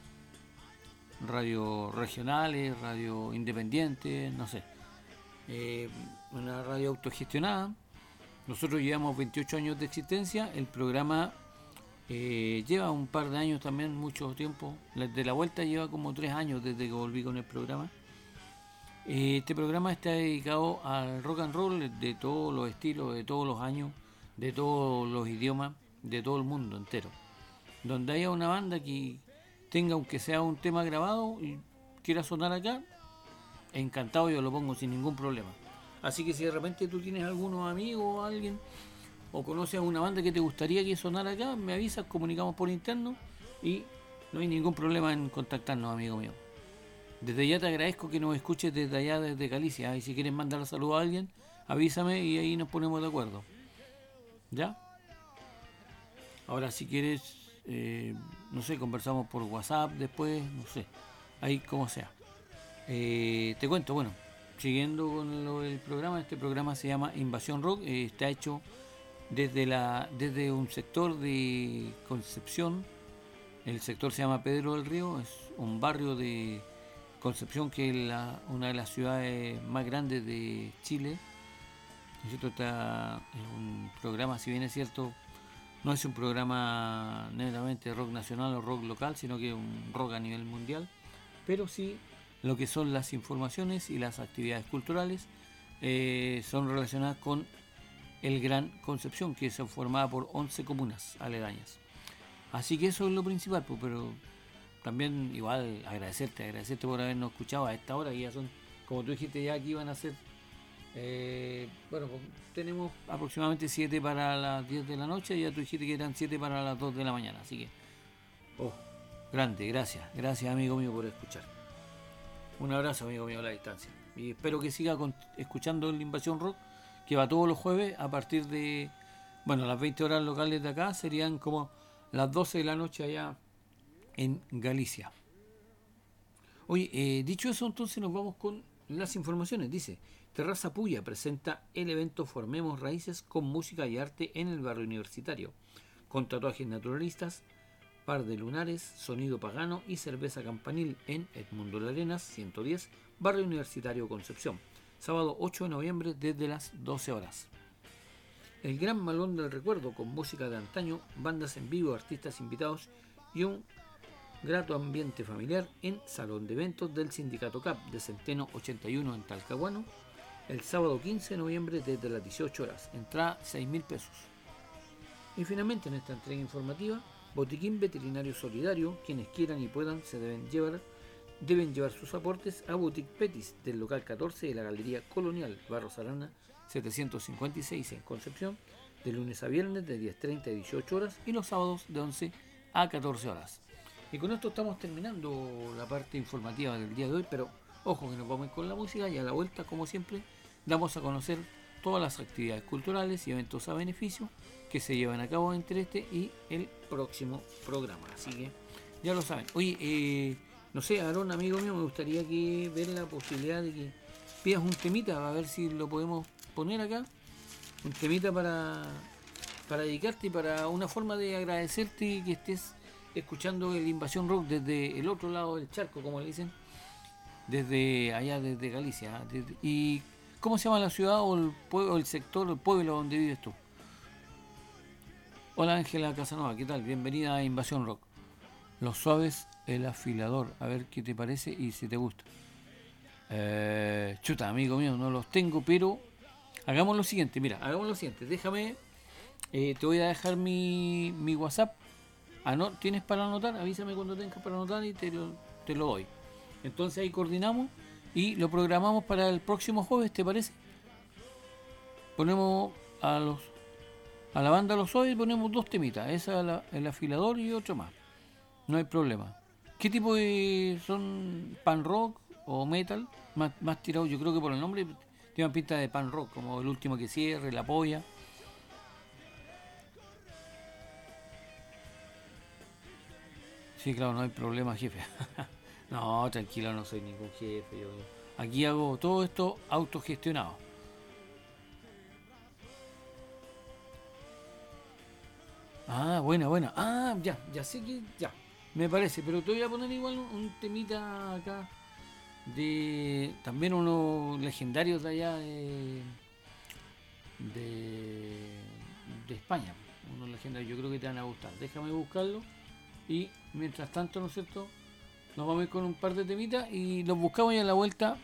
radio regionales, radio independientes, no sé, eh, una radio autogestionada. Nosotros llevamos veintiocho años de existencia. El programa eh, lleva un par de años también, mucho tiempo. De la vuelta lleva como tres años desde que volví con el programa. Eh, este programa está dedicado al rock and roll de todos los estilos, de todos los años, de todos los idiomas, de todo el mundo entero. Donde haya una banda que tenga, aunque sea un tema grabado y quiera sonar acá, encantado, yo lo pongo sin ningún problema. Así que si de repente tú tienes algunos amigos o alguien, o conoces a una banda que te gustaría que sonara acá, me avisas, comunicamos por interno y no hay ningún problema en contactarnos, amigo mío. Desde ya te agradezco que nos escuches desde allá, desde Galicia. Y si quieres mandar saludos a alguien, avísame y ahí nos ponemos de acuerdo. ¿Ya? Ahora si quieres, eh, no sé, conversamos por WhatsApp después, no sé, ahí como sea. Eh, te cuento, bueno, siguiendo con lo del programa, este programa se llama Invasión Rock, eh, está hecho desde, la, desde un sector de Concepción. El sector se llama Pedro del Río, es un barrio de Concepción que es la, una de las ciudades más grandes de Chile. Esto está, es un programa, si bien es cierto, no es un programa netamente rock nacional o rock local, sino que es un rock a nivel mundial, pero sí lo que son las informaciones y las actividades culturales eh, son relacionadas con el Gran Concepción, que es formada por once comunas aledañas. Así que eso es lo principal, pues, pero también igual agradecerte, agradecerte por habernos escuchado a esta hora, que ya son, como tú dijiste, ya aquí van a ser, eh, bueno, pues, tenemos aproximadamente siete para las diez de la noche, y ya tú dijiste que eran siete para las dos de la mañana, así que, oh, grande, gracias, gracias amigo mío por escuchar. Un abrazo amigo mío a la distancia, y espero que siga con, escuchando la Invasión Rock, que va todos los jueves a partir de, bueno, las veinte horas locales de acá, serían como las doce de la noche allá en Galicia. Oye, eh, dicho eso, entonces nos vamos con las informaciones. Dice, Terraza Puya presenta el evento Formemos Raíces con música y arte en el barrio universitario, con tatuajes naturalistas, par de lunares, sonido pagano y cerveza campanil en Edmundo Larenas ciento diez, barrio universitario Concepción, sábado ocho de noviembre desde las doce horas. El Gran Malón del Recuerdo con música de antaño, bandas en vivo, artistas invitados y un grato ambiente familiar en Salón de Eventos del Sindicato C A P de Centeno ochenta y uno en Talcahuano, el sábado quince de noviembre desde las dieciocho horas, entrada seis mil pesos. Y finalmente en esta entrega informativa, Botiquín Veterinario Solidario, quienes quieran y puedan se deben llevar, deben llevar sus aportes a Boutique Petis del local catorce de la Galería Colonial, Barros Arana setecientos cincuenta y seis en Concepción, de lunes a viernes de diez treinta a dieciocho horas y los sábados de once a catorce horas. Y con esto estamos terminando la parte informativa del día de hoy, pero ojo que nos vamos a ir con la música y a la vuelta, como siempre, damos a conocer todas las actividades culturales y eventos a beneficio que se llevan a cabo entre este y el próximo programa. Así que ya lo saben. Oye, eh, no sé, Aarón, amigo mío, me gustaría que ver la posibilidad de que pidas un temita, a ver si lo podemos poner acá. Un temita para, para dedicarte y para una forma de agradecerte que estés escuchando el Invasión Rock desde el otro lado del charco, como le dicen, desde allá, desde Galicia. Desde, ¿y cómo se llama la ciudad o el pueblo, el sector, el pueblo donde vives tú? Hola Ángela Casanova, ¿qué tal? Bienvenida a Invasión Rock. Los Suaves, el afilador. A ver qué te parece y si te gusta. Eh, chuta, amigo mío, no los tengo, pero hagamos lo siguiente. Mira, hagamos lo siguiente. Déjame, eh, te voy a dejar mi, mi WhatsApp. Ano- ¿Tienes para anotar? Avísame cuando tengas para anotar y te lo, te lo doy. Entonces ahí coordinamos y lo programamos para el próximo jueves, ¿te parece? Ponemos a los a la banda Los Suaves, ponemos dos temitas, esa la, el afilador y otro más. No hay problema. ¿Qué tipo de son? ¿Pan rock o metal? Más, más tirado, yo creo que por el nombre tienen pinta de pan rock, como El Último que Cierre, La Polla. Sí, claro, no hay problema, jefe. No, tranquilo, no soy ningún jefe. Yo aquí hago todo esto autogestionado. Ah, buena, buena. Ah, ya, ya sé que ya. Me parece, pero te voy a poner igual un, un temita acá de también unos legendarios de allá de, de, de España. Unos legendarios, yo creo que te van a gustar. Déjame buscarlo y mientras tanto, ¿no es cierto? Nos vamos a ir con un par de temitas y los buscamos y a la vuelta.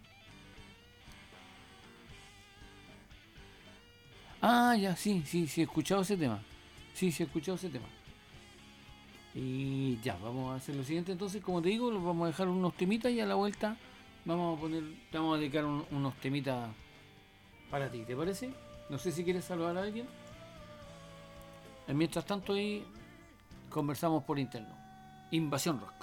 Ah, ya, sí, sí, sí, he escuchado ese tema. Sí, sí, he escuchado ese tema. Y ya, vamos a hacer lo siguiente entonces, como te digo, los vamos a dejar unos temitas y a la vuelta vamos a poner, te vamos a dedicar un, unos temitas para ti, ¿te parece? No sé si quieres saludar a alguien. Y mientras tanto ahí conversamos por interno. Invasión Rock.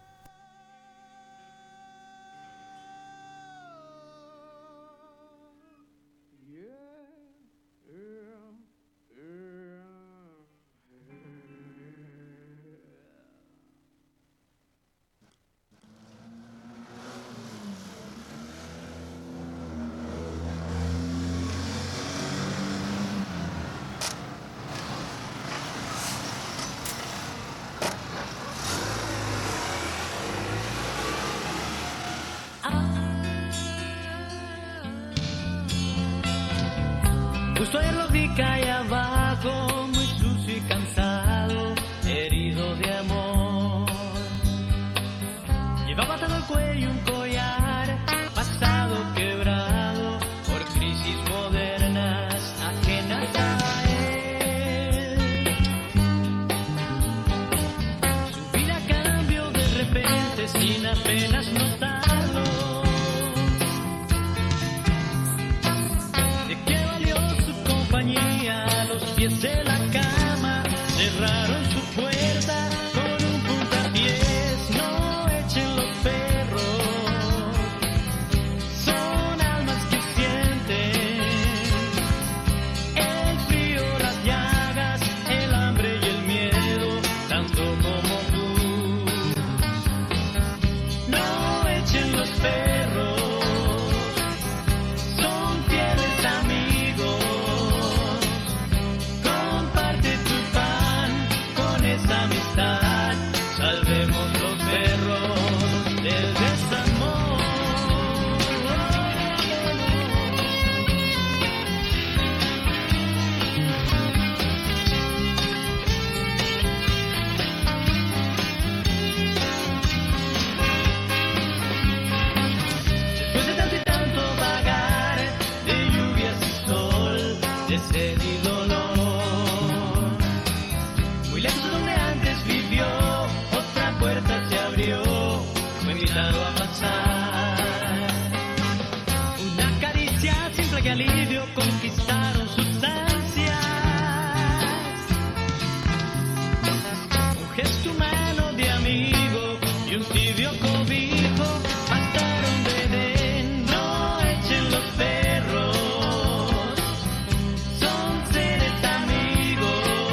Justo ayer lo vi caer abajo, muy sucio y cansado, herido de amor. Llevaba atado al cuello un collar, pasado quebrado por crisis modernas ajenas a él. Su vida cambió de repente sin apenas notarlo. A los pies de la cama cerraron su puerta con un puntapiés. No echen los perros, son almas que sienten el frío, las llagas, el hambre y el miedo, tanto como tú. No echen los perros, son fieles amigos. Esa amistad, salvemos los perros del desamor. Después de tanto y tanto vagar, de lluvias y sol, de sed y dolor, muy lejos de donde antes vivió, otra puerta se abrió, fue invitado a pasar. Una caricia simple que alivio conquistaron sus ansias. Un gesto humano de amigo y un tibio cobijo bastaron de Edén. No echen los perros, son seres amigos.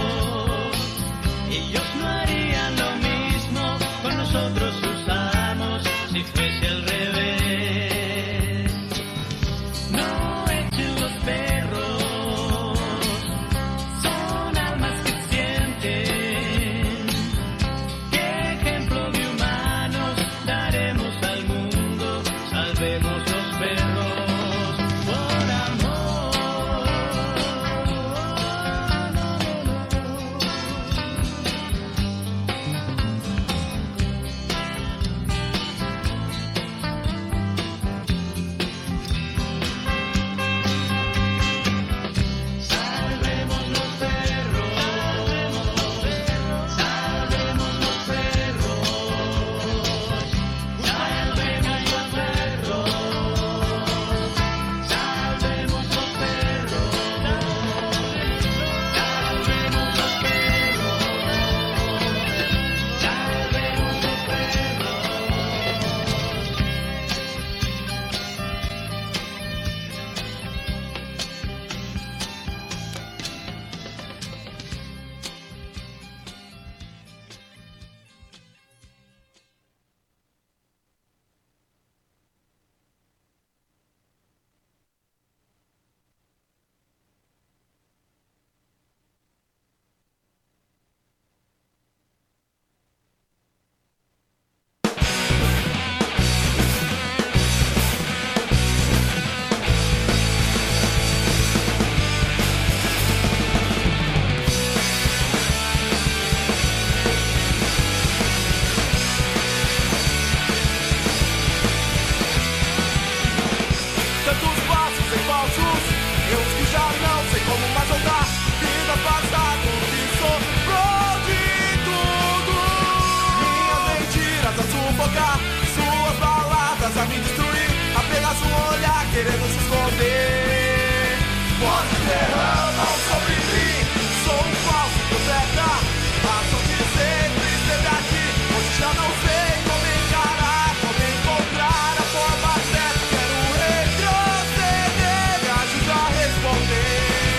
Ellos no harían lo mismo con nosotros, usamos si fuese al revés. No echen los perros, son almas que sienten. ¿Qué ejemplo de humanos daremos al mundo? Salvemos los perros por amor. responder. Vozes derramam sobre mim, sou um falso profeta. A sorte sempre esteve aqui, hoje já não sei como encarar, como encontrar a forma certa. Quero retroceder, me ajuda a responder.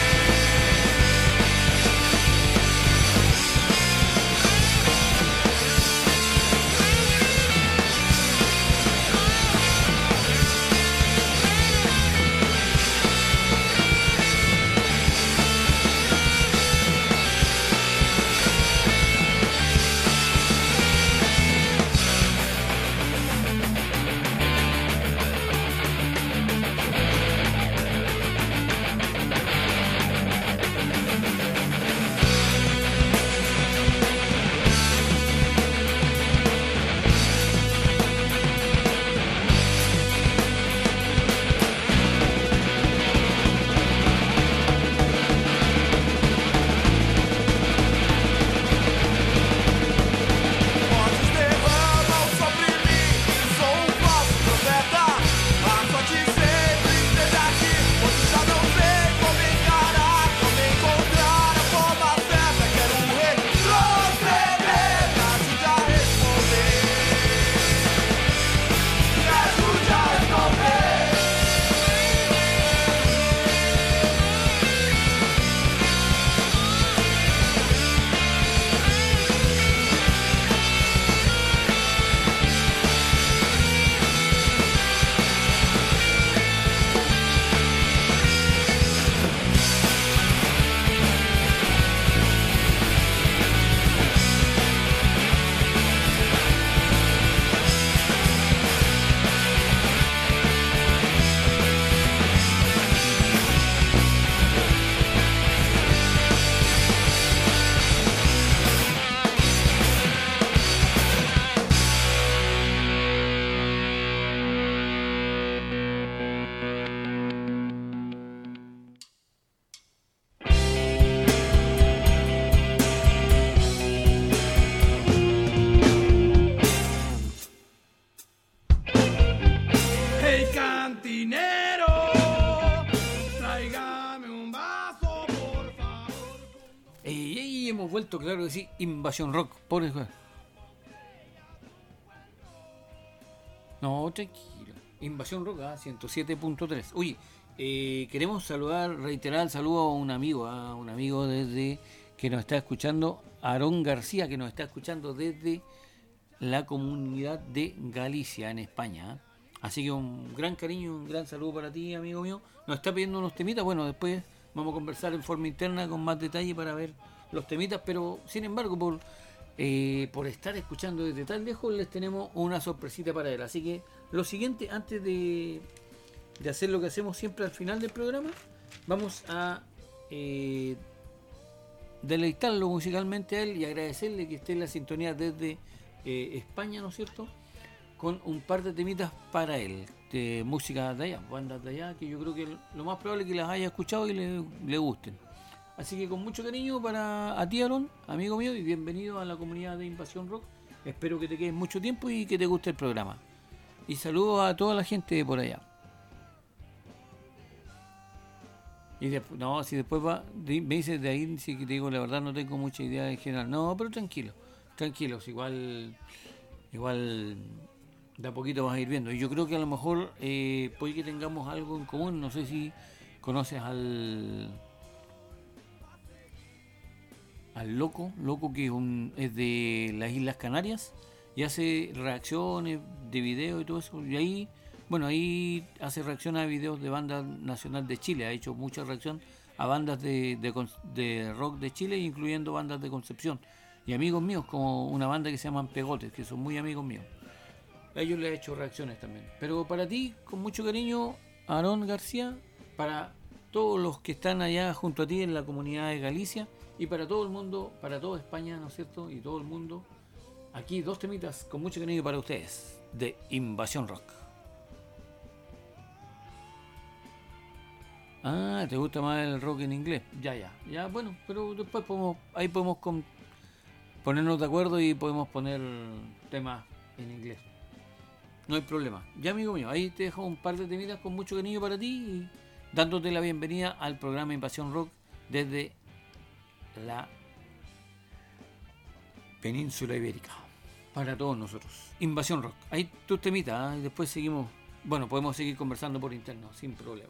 Hey cantinero, tráigame un vaso, por favor. Y, y hemos vuelto, claro que sí, Invasión Rock. Por eso. No, tranquilo. Invasión Rock, ah, ciento siete punto tres. Uy, eh, queremos saludar, reiterar el saludo a un amigo, a un amigo desde que nos está escuchando, Aarón García, que nos está escuchando desde la comunidad de Galicia, en España. ¿eh? Así que un gran cariño, un gran saludo para ti, amigo mío. Nos está pidiendo unos temitas, bueno, después vamos a conversar en forma interna con más detalle para ver los temitas, pero sin embargo, por, eh, por estar escuchando desde tan lejos, les tenemos una sorpresita para él. Así que lo siguiente, antes de, de hacer lo que hacemos siempre al final del programa, vamos a eh, deleitarlo musicalmente a él y agradecerle que esté en la sintonía desde eh, España, ¿no es cierto?, con un par de temitas para él, de música de allá, bandas de allá, que yo creo que lo más probable es que las haya escuchado y le, le gusten. Así que con mucho cariño para a ti, Aaron, amigo mío, y bienvenido a la comunidad de Invasión Rock. Espero que te quedes mucho tiempo y que te guste el programa. Y saludos a toda la gente por allá. Y después, no, si después va, me dices de ahí, si te digo la verdad, no tengo mucha idea en general. No, pero tranquilo, tranquilos, igual, igual de a poquito vas a ir viendo. Y yo creo que a lo mejor eh, puede que tengamos algo en común. No sé si conoces al al Loco, Loco que es, un, es de las Islas Canarias y hace reacciones de video y todo eso. Y ahí, bueno, ahí hace reacciones a videos de banda nacional de Chile. Ha hecho mucha reacción a bandas de, de, de rock de Chile, incluyendo bandas de Concepción. Y amigos míos, como una banda que se llaman Pegotes, que son muy amigos míos. A ellos les he hecho reacciones también. Pero para ti, con mucho cariño, Aarón García, para todos los que están allá junto a ti en la comunidad de Galicia, y para todo el mundo, para toda España, ¿no es cierto? Y todo el mundo, aquí dos temitas con mucho cariño para ustedes, de Invasión Rock. Ah, ¿te gusta más el rock en inglés? Ya, ya, ya, bueno, pero después podemos, ahí podemos con, ponernos de acuerdo y podemos poner temas en inglés. No hay problema. Ya, amigo mío, ahí te dejo un par de temitas con mucho cariño para ti y dándote la bienvenida al programa Invasión Rock desde la península ibérica. Para todos nosotros. Invasión Rock. Ahí tus temitas, ¿eh? Y después seguimos. Bueno, podemos seguir conversando por interno, sin problema.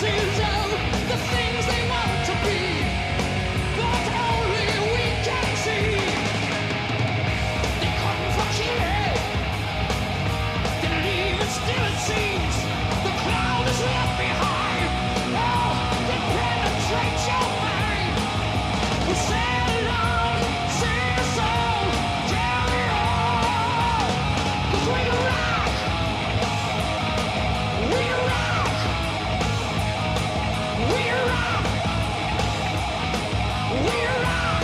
traces of the things they want to be, but only we can see. They come for killing, they leave it still it seems. The cloud is left behind. Oh, they penetrate your mind. We sail along, sing a song, carry on. 'Cause we rock, we rock, we rock, we rock.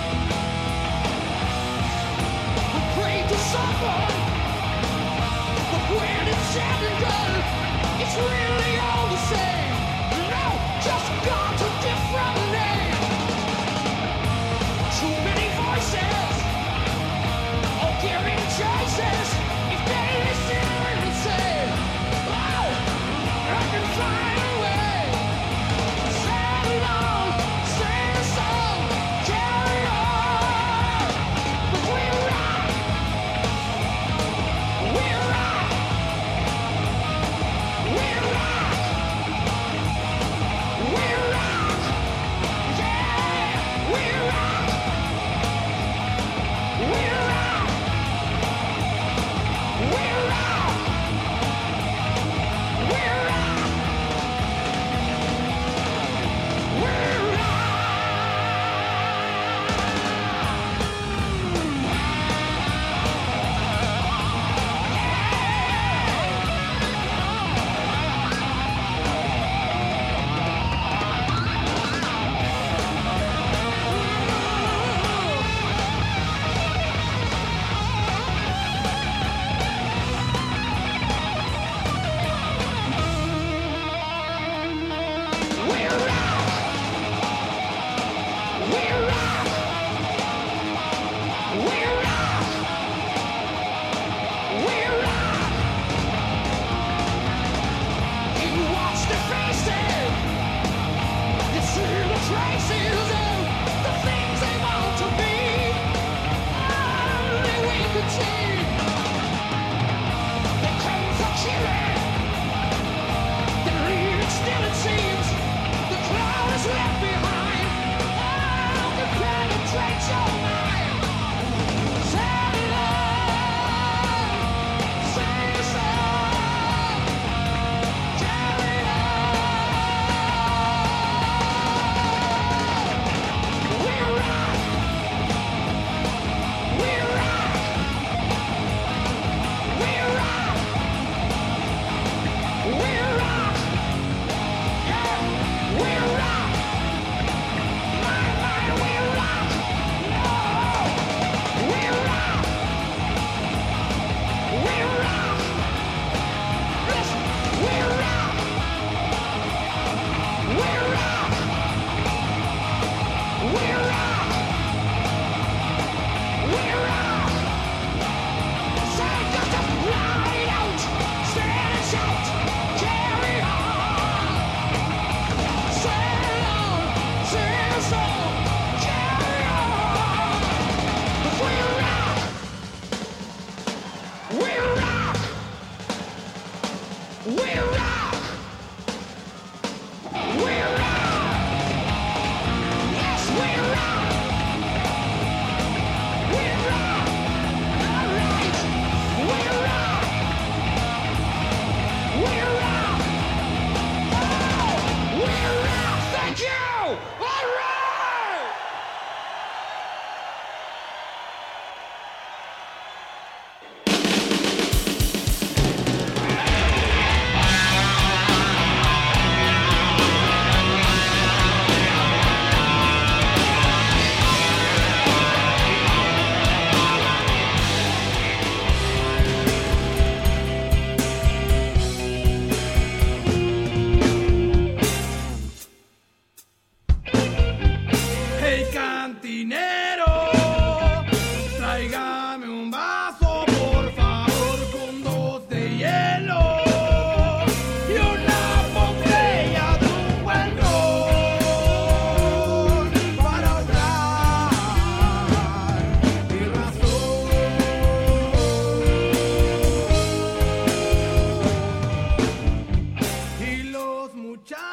We pray to someone, but when it's said and done, it's really all the same. No, just got a different name. Too many voices, all giving choices. If they listen and say, oh, I can find a way. Sail along, sing a song, carry on. But we rock, we rock, we rock, we rock, yeah, we rock, we rock, we rock, we rock, we rock. Left behind, oh, the penetrate your mind. Sail along, sing a song, carry on.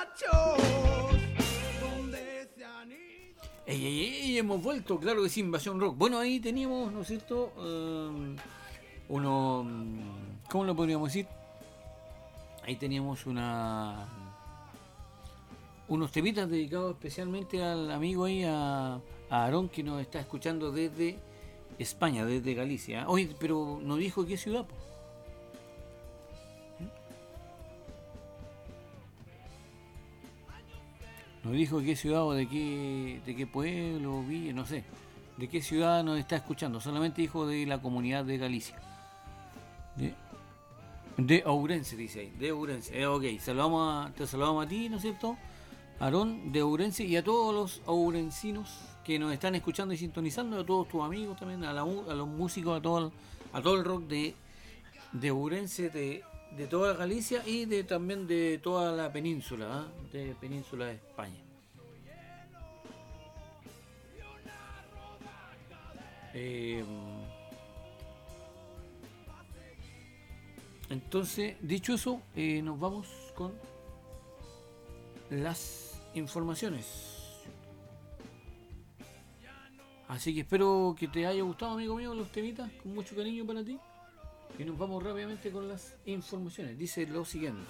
muchachos, ¿dónde se han ido? Ey, ey, ey, hemos vuelto, claro que sí, Invasión Rock. Bueno, ahí teníamos, ¿no es cierto? Um, uno, ¿cómo lo podríamos decir? Ahí teníamos una unos temitas dedicados especialmente al amigo ahí, a, a Aarón, que nos está escuchando desde España, desde Galicia. Oye, pero no dijo qué ciudad, po. No dijo qué ciudad o de qué, de qué pueblo, villa, no sé. De qué ciudad nos está escuchando. Solamente dijo de la comunidad de Galicia. De, de Ourense, dice ahí. De Ourense. Eh, ok, saludamos a, te saludamos a ti, ¿no es cierto? Aarón, de Ourense, y a todos los ourencinos que nos están escuchando y sintonizando, a todos tus amigos también, a, la, a los músicos, a todo el, a todo el rock de, de Ourense, de... de toda Galicia y de también de toda la península, ¿eh? De península de España. Eh, entonces, dicho eso, eh, nos vamos con las informaciones. Así que espero que te haya gustado, amigo mío, los temitas, con mucho cariño para ti. Y nos vamos rápidamente con las informaciones. Dice lo siguiente.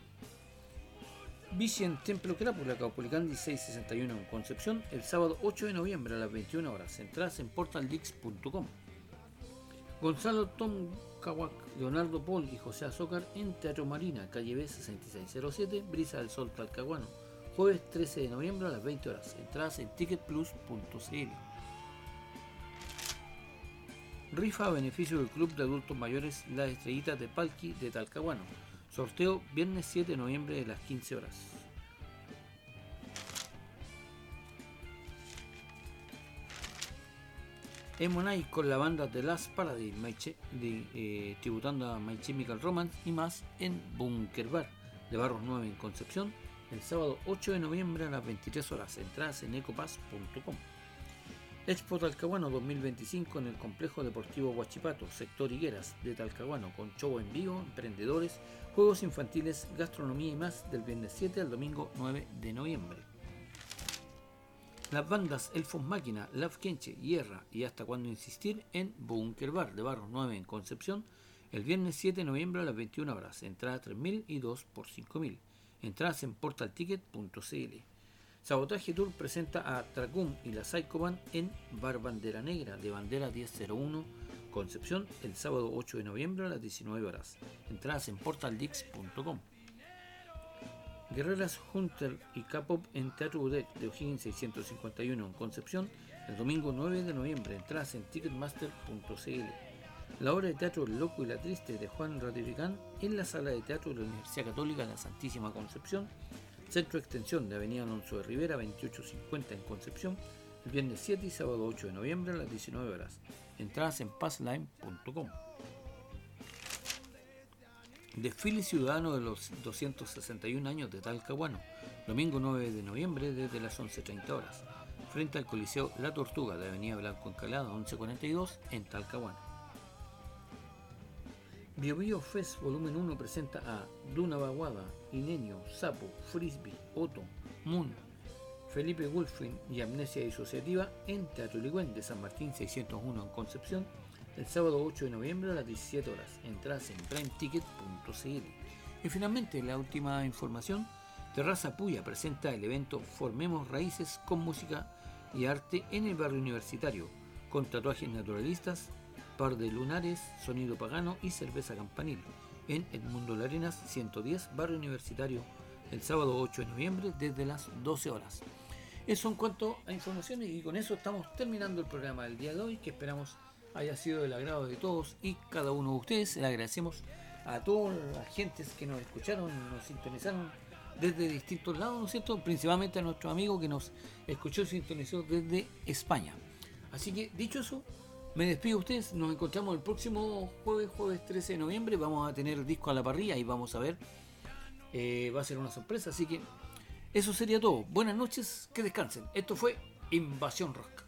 Bici en Templo Crápula, Caupolicán seiscientos sesenta y uno en Concepción, el sábado ocho de noviembre a las veintiuna horas. Entradas en portal dix punto com. Gonzalo Tom Kawak, Leonardo Paul y José Azócar en Teatro Marina, calle B sesenta y seis cero siete, Brisa del Sol, Talcahuano. Jueves trece de noviembre a las veinte horas. Entradas en ticket plus punto c l. Rifa a beneficio del Club de Adultos Mayores Las Estrellitas de Palqui de Talcahuano. Sorteo viernes siete de noviembre de las quince horas. Emonai con la banda The Last Paradise, My Che- de, eh, tributando a My Chemical Romance y más en Bunker Bar de Barros nueve en Concepción, el sábado ocho de noviembre a las veintitrés horas. Entradas en ecopass punto com. Expo Talcahuano dos mil veinticinco en el Complejo Deportivo Huachipato, sector Higueras de Talcahuano, con show en vivo, emprendedores, juegos infantiles, gastronomía y más, del viernes siete al domingo nueve de noviembre. Las bandas Elfos Máquina, Love Kenche, Hierra y Hasta Cuándo Insistir en Bunker Bar de Barros nueve en Concepción, el viernes siete de noviembre a las veintiuna horas. Entrada tres mil y dos por cinco mil. Entradas en portal ticket punto c l. Sabotaje Tour presenta a Tracum y la Psycho Band en Bar Bandera Negra de Bandera diez cero uno Concepción, el sábado ocho de noviembre a las diecinueve horas. Entradas en portal dix punto com. Guerreras Hunter y K-Pop en Teatro Udet de O'Higgins seiscientos cincuenta y uno en Concepción, el domingo nueve de noviembre. Entradas en ticketmaster punto c l. La obra de teatro El Loco y la Triste de Juan Ratificán en la Sala de Teatro de la Universidad Católica de la Santísima Concepción, Centro Extensión de Avenida Alonso de Rivera veintiocho cincuenta en Concepción, el viernes siete y sábado ocho de noviembre a las diecinueve horas. Entradas en passline punto com. Desfile ciudadano de los doscientos sesenta y un años de Talcahuano, domingo nueve de noviembre desde las once treinta horas, frente al Coliseo La Tortuga de Avenida Blanco Encalada once cuarenta y dos en Talcahuano. Bio Bio Fest Volumen uno presenta a Duna Baguada, Inenio, Sapo, Frisbee, Otto, Moon, Felipe Wolfing y Amnesia Disociativa en Teatro Ligüen de San Martín seiscientos uno en Concepción, el sábado ocho de noviembre a las diecisiete horas. Entradas en prime ticket punto c l. Y finalmente, la última información, Terraza Puya presenta el evento Formemos Raíces con música y arte en el barrio universitario, con tatuajes naturalistas, par de lunares, sonido pagano y cerveza campanil, en Edmundo Larenas ciento diez, barrio universitario, el sábado ocho de noviembre desde las doce horas. Eso en cuanto a informaciones, y con eso estamos terminando el programa del día de hoy, que esperamos haya sido del agrado de todos y cada uno de ustedes. Le agradecemos a todas las gentes que nos escucharon, nos sintonizaron desde distintos lados, ¿no es cierto? Principalmente a nuestro amigo que nos escuchó y sintonizó desde España. Así que, dicho eso, me despido de ustedes. Nos encontramos el próximo jueves, jueves trece de noviembre. Vamos a tener disco a la parrilla y vamos a ver. Eh, va a ser una sorpresa, así que eso sería todo. Buenas noches, que descansen. Esto fue Invasión Rock.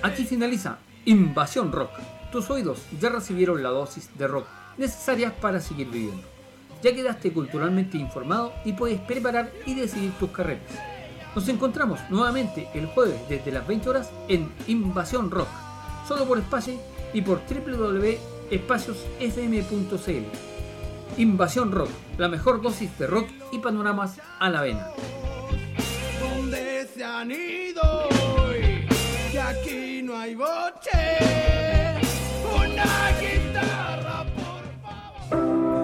Aquí finaliza Invasión Rock. Tus oídos ya recibieron la dosis de rock necesaria para seguir viviendo. Ya quedaste culturalmente informado y puedes preparar y decidir tus carreras. Nos encontramos nuevamente el jueves desde las veinte horas en Invasión Rock, solo por Espacio y por doble u doble u doble u punto espacios f m punto c l. Invasión Rock, la mejor dosis de rock y panoramas a la vena. ¿Dónde se han ido hoy? Que aquí no hay bola.